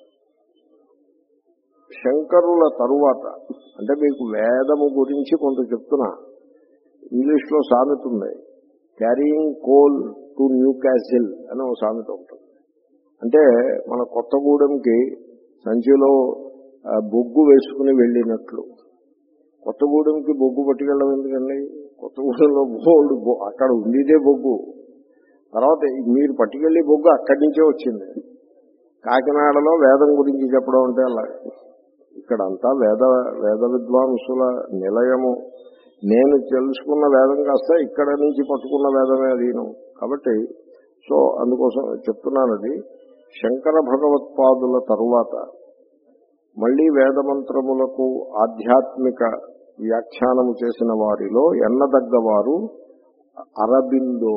శంకరుల తరువాత అంటే మీకు వేదము గురించి కొంత చెప్తున్నా. ఇంగ్లీష్ లో సామెత ఉంది, carrying coal to Newcastle అని ఒక సామెత ఉంటుంది. అంటే మన కొత్తగూడెంకి సంచిలో బొగ్గు వేసుకుని వెళ్ళినట్లు. కొత్తగూడెంకి బొగ్గు పట్టుకెళ్ళడం ఎందుకండి? కొత్తగూడెంలో బోల్డ్ అక్కడ ఉండేదే బొగ్గు. తర్వాత మీరు పట్టుకెళ్ళి బొగ్గు అక్కడి నుంచే వచ్చింది. కాకినాడలో వేదం గురించి చెప్పడం అంటే అలా. ఇక్కడ అంతా వేద వేద విద్వాంసుల నిలయము. నేను తెలుసుకున్న వేదం కాస్త ఇక్కడ నుంచి పట్టుకున్న వేదమే అదీను. కాబట్టి సో అందుకోసం చెప్తున్నానది. శంకర భగవత్పాదుల తరువాత మళ్లీ వేదమంత్రములకు ఆధ్యాత్మిక వ్యాఖ్యానము చేసిన వారిలో ఎన్నదగ్గవారు అరబిందో.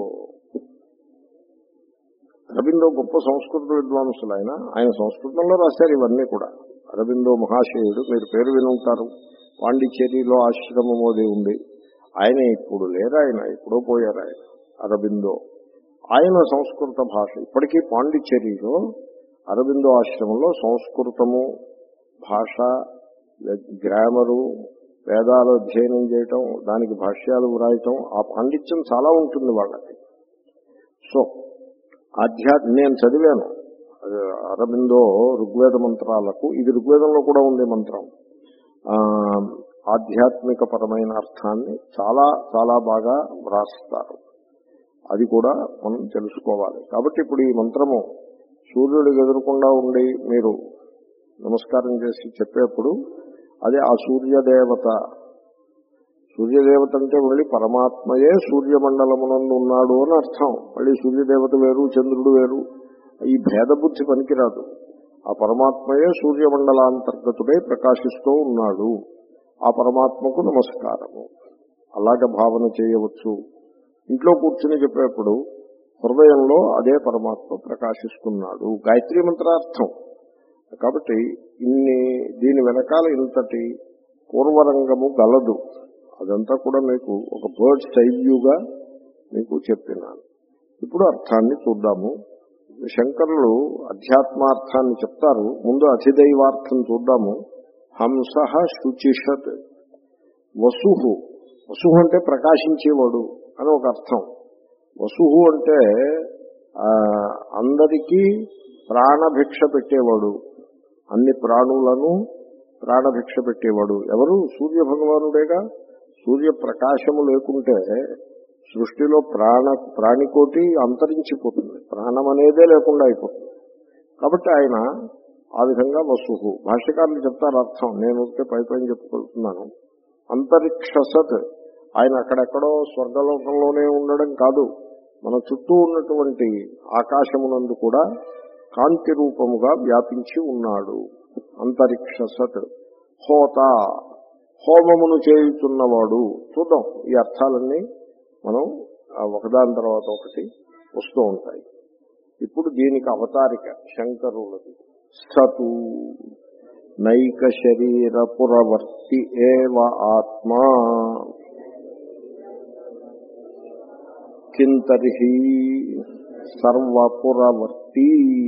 అరబిందో గొప్ప సంస్కృత విద్వాంసులు. ఆయన ఆయన సంస్కృతంలో రాశారు ఇవన్నీ కూడా. అరబిందో మహాశయుడు, మీరు పేరు వినుంటారు. పాండిచ్చేరిలో ఆశ్రమం అది ఉంది. ఆయన ఇప్పుడు లేరు, ఆయన ఎప్పుడో పోయారు ఆయన అరబిందో. ఆయన సంస్కృత భాష ఇప్పటికీ పాండిచ్చేరిలో అరబిందో ఆశ్రమంలో సంస్కృతము భాష, గ్రామరు, వేదాలు అధ్యయనం చేయటం, దానికి భాష్యాలు వ్రాయటం, ఆ పాండిత్యం చాలా ఉంటుంది వాళ్ళకి. సో ఆధ్యాత్మ నేను చదివాను అరబిందో ఋగ్వేద మంత్రాలకు. ఇది ఋగ్వేదంలో కూడా ఉంది మంత్రం. ఆధ్యాత్మిక పరమైన అర్థాన్ని చాలా చాలా బాగా వ్రాస్తారు. అది కూడా మనం తెలుసుకోవాలి. కాబట్టి ఇప్పుడు ఈ మంత్రము సూర్యుడికి ఎదురకుండా ఉండి మీరు నమస్కారం చేసి చెప్పేప్పుడు అది ఆ సూర్యదేవత. సూర్యదేవత అంటే మళ్ళీ పరమాత్మయే సూర్యమండలమునందు ఉన్నాడు అని అర్థం. మళ్ళీ సూర్యదేవత వేరు, చంద్రుడు వేరు. ఈ భేదబుద్ధి పనికిరాదు. ఆ పరమాత్మయే సూర్యమండలాంతర్గతుడై ప్రకాశిస్తూ ఉన్నాడు. ఆ పరమాత్మకు నమస్కారము. అలాగ భావన చేయవచ్చు. ఇంట్లో కూర్చుని చెప్పేప్పుడు హృదయంలో అదే పరమాత్మ ప్రకాశిస్తున్నాడు. గాయత్రీ మంత్రార్థం. కాబట్టి ఇన్ని దీని వెనకాల ఇంతటి పూర్వరంగము గలదు. అదంతా కూడా మీకు ఒక బర్డ్స్ ఐ వ్యూగా మీకు చెప్పినాను. ఇప్పుడు అర్థాన్ని చూద్దాము. శంకరులు అధ్యాత్మార్థాన్ని చెప్తారు. ముందు అధిదైవార్థం చూద్దాము. హంస శుచిషత్ వసుహు. వసుహు అంటే ప్రకాశించేవాడు అని ఒక అర్థం. వసుహు అంటే అందరికీ ప్రాణభిక్ష పెట్టేవాడు, అన్ని ప్రాణులను ప్రాణభిక్ష పెట్టేవాడు. ఎవరు? సూర్య భగవానుడేగా. సూర్య ప్రకాశము లేకుంటే సృష్టిలో ప్రాణ ప్రాణికోటి అంతరించిపోతుంది. ప్రాణం అనేదే లేకుండా అయిపోతుంది. కాబట్టి ఆయన ఆ విధంగా వసుహు. భాష్యకారులు చెప్తారు అర్థం. నేను ఊరికే పై పైన చెప్పుకుంటున్నాను. అంతరిక్ష సత్. ఆయన అక్కడెక్కడో స్వర్గలోకంలోనే ఉండడం కాదు, మన చుట్టూ ఉన్నటువంటి ఆకాశమునందు కూడా కాంతి రూపముగా వ్యాపించి ఉన్నాడు. అంతరిక్ష సత్. హోత హోమమును చేయుచున్నవాడు. చూద్దాం ఈ అర్థాలన్నీ మనం ఒకదాని తర్వాత ఒకటి వస్తూ ఉంటాయి. ఇప్పుడు దీనికి అవతారిక శంకరులది. సతు నైక శరీర పురవర్తి ఏవ ఆత్మా కింతర్హి సర్వపురవర్తి.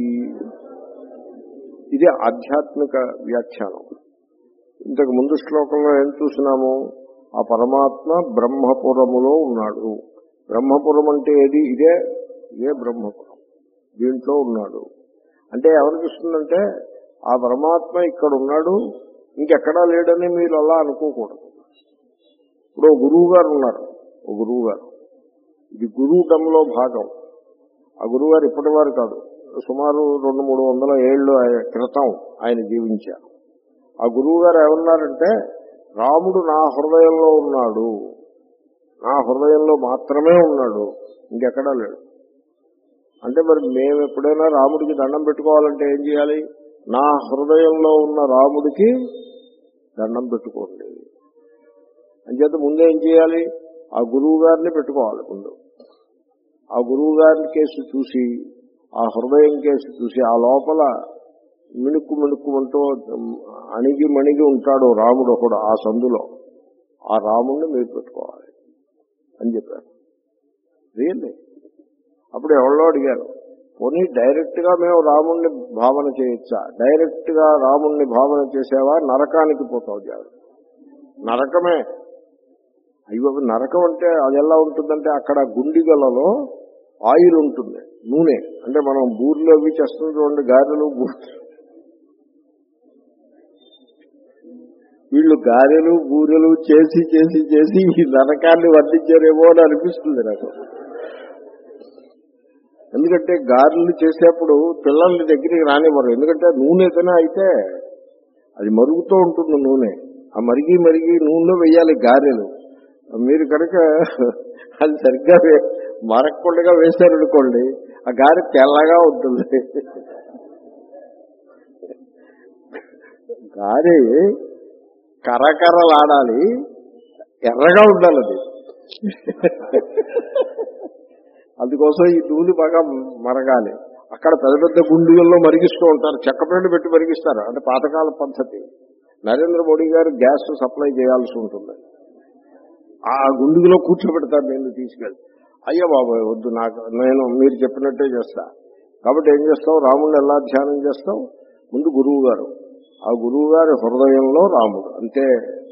ఇది ఆధ్యాత్మిక వ్యాఖ్యానం. ఇంతకు ముందు శ్లోకంలో ఏం చూసినాము? ఆ పరమాత్మ బ్రహ్మపురములో ఉన్నాడు. బ్రహ్మపురం అంటే ఏది? ఇదే ఇదే బ్రహ్మపురం. దీంట్లో ఉన్నాడు అంటే ఏమనిపిస్తుందంటే ఆ పరమాత్మ ఇక్కడ ఉన్నాడు, ఇంకెక్కడా లేడని మీరు అలా అనుకోకూడదు. ఇప్పుడు ఓ గురువు గారు ఉన్నారు. ఓ గురువు గారు, ఇది గురువుటంలో భాగం. ఆ గురువు గారు ఇప్పటి వారు కాదు, సుమారు రెండు మూడు వందల ఏళ్ళు క్రితం ఆయన జీవించారు. ఆ గురువు గారు ఏమన్నారంటే, రాముడు నా హృదయంలో ఉన్నాడు, నా హృదయంలో మాత్రమే ఉన్నాడు, ఇంకెక్కడా లేడు. అంటే మరి మేము ఎప్పుడైనా రాముడికి దండం పెట్టుకోవాలంటే ఏం చేయాలి? నా హృదయంలో ఉన్న రాముడికి దండం పెట్టుకోండి. అంచేత ముందే ఏం చేయాలి? ఆ గురువు గారిని పెట్టుకోవాలి. ముందు ఆ గురువు గారి కేసు చూసి, ఆ హృదయం కేసు చూసి, ఆ లోపల మిణుక్కు మిణుక్కుమంటూ అణిగి మణిగి ఉంటాడు రాముడు ఒకడు, ఆ సందులో ఆ రాముడిని మీరు పెట్టుకోవాలి అని చెప్పారు. రియల్లీ అప్పుడు ఎవరో అడిగారు, పోనీ డైరెక్ట్ గా మేము రాముణ్ణి భావన చేయొచ్చా? డైరెక్ట్ గా రాముణ్ణి భావన చేసేవా నరకానికి పోతావు. జాగ్రత్త, నరకమే. అయ్యో, నరకం అంటే అది ఎలా ఉంటుందంటే అక్కడ గుండిగలలో ఆయిల్ ఉంటుంది, నూనె. అంటే మనం బూరెలు అవి చేస్తున్న చూడండి, గారెలు బూరెలు. వీళ్ళు గారెలు బూరెలు చేసి చేసి చేసి ఈ నరకాన్ని వర్ణించారేమో అని అనిపిస్తుంది నాకు. ఎందుకంటే గారెలు చేసేప్పుడు పిల్లల్ని దగ్గరికి రానివ్వరు. ఎందుకంటే నూనెతోనే అయితే అది మరుగుతూ ఉంటుంది నూనె. ఆ మరిగి మరిగి నూనెలో వేయాలి గారెలు. మీరు కనుక అది సరిగ్గా మరక్కుండా వేశారనుకోండి, ఆ గారె తెల్లగా ఉంటుంది. గారె కరకరలాడాలి, ఎర్రగా ఉండాలి అది. అందుకోసం ఈ నూనె బాగా మరగాలి. అక్కడ పెద్ద పెద్ద గుండుగల్లో మరిగిస్తూ ఉంటారు, చెక్కపేట పెట్టి మరిగిస్తారు. అంటే పాతకాల పద్ధతి. నరేంద్ర మోడీ గారు గ్యాస్ సప్లై చేయాల్సి ఉంటుంది, ఆ గుండుగులో కూర్చోబెడతారు. నేను తీసుకెళ్ళి, అయ్యో బాబాయ్ వద్దు, నాకు నేను మీరు చెప్పినట్టే చేస్తా. కాబట్టి ఏం చేస్తావు? రాముడిని ఎలా ధ్యానం చేస్తావు? ముందు గురువు గారు, ఆ గురువు గారి హృదయంలో రాముడు, అంతే.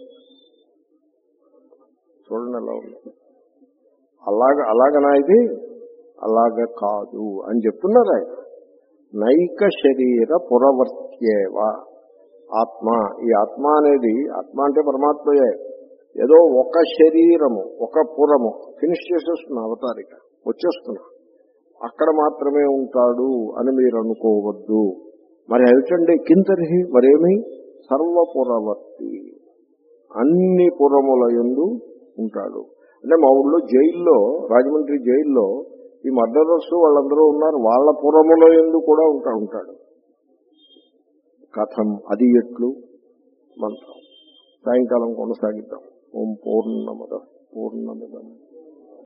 చూడండి ఎలా ఉంది. అలాగ అలాగనా ఇది? అలాగ కాదు అని చెప్తున్నారు ఆయన. నైక శరీర పురవర్త్యేవ ఆత్మ. ఈ ఆత్మ అనేది, ఆత్మ అంటే పరమాత్మయే. ఏదో ఒక శరీరము, ఒక పురము ఫినిష్ చేసేస్తున్నా, అవతారిక వచ్చేస్తున్నా, అక్కడ మాత్రమే ఉంటాడు అని మీరు అనుకోవద్దు. మరి ఏమిటండి? కింతర్హి, మరేమి? సర్వపురవర్తి, అన్ని పురముల యందు ఉంటాడు. అంటే మా ఊళ్ళో జైల్లో, రాజమండ్రి జైల్లో ఈ మర్డరర్స్ వాళ్ళందరూ ఉన్నారు, వాళ్ళ పురముల యందు కూడా ఉంటా ఉంటాడు కథం. అది ఎట్లు మంత్రం. సాయంకాలం కొనసాగిద్దాం. ఓం పూర్ణమద పూర్ణమిదం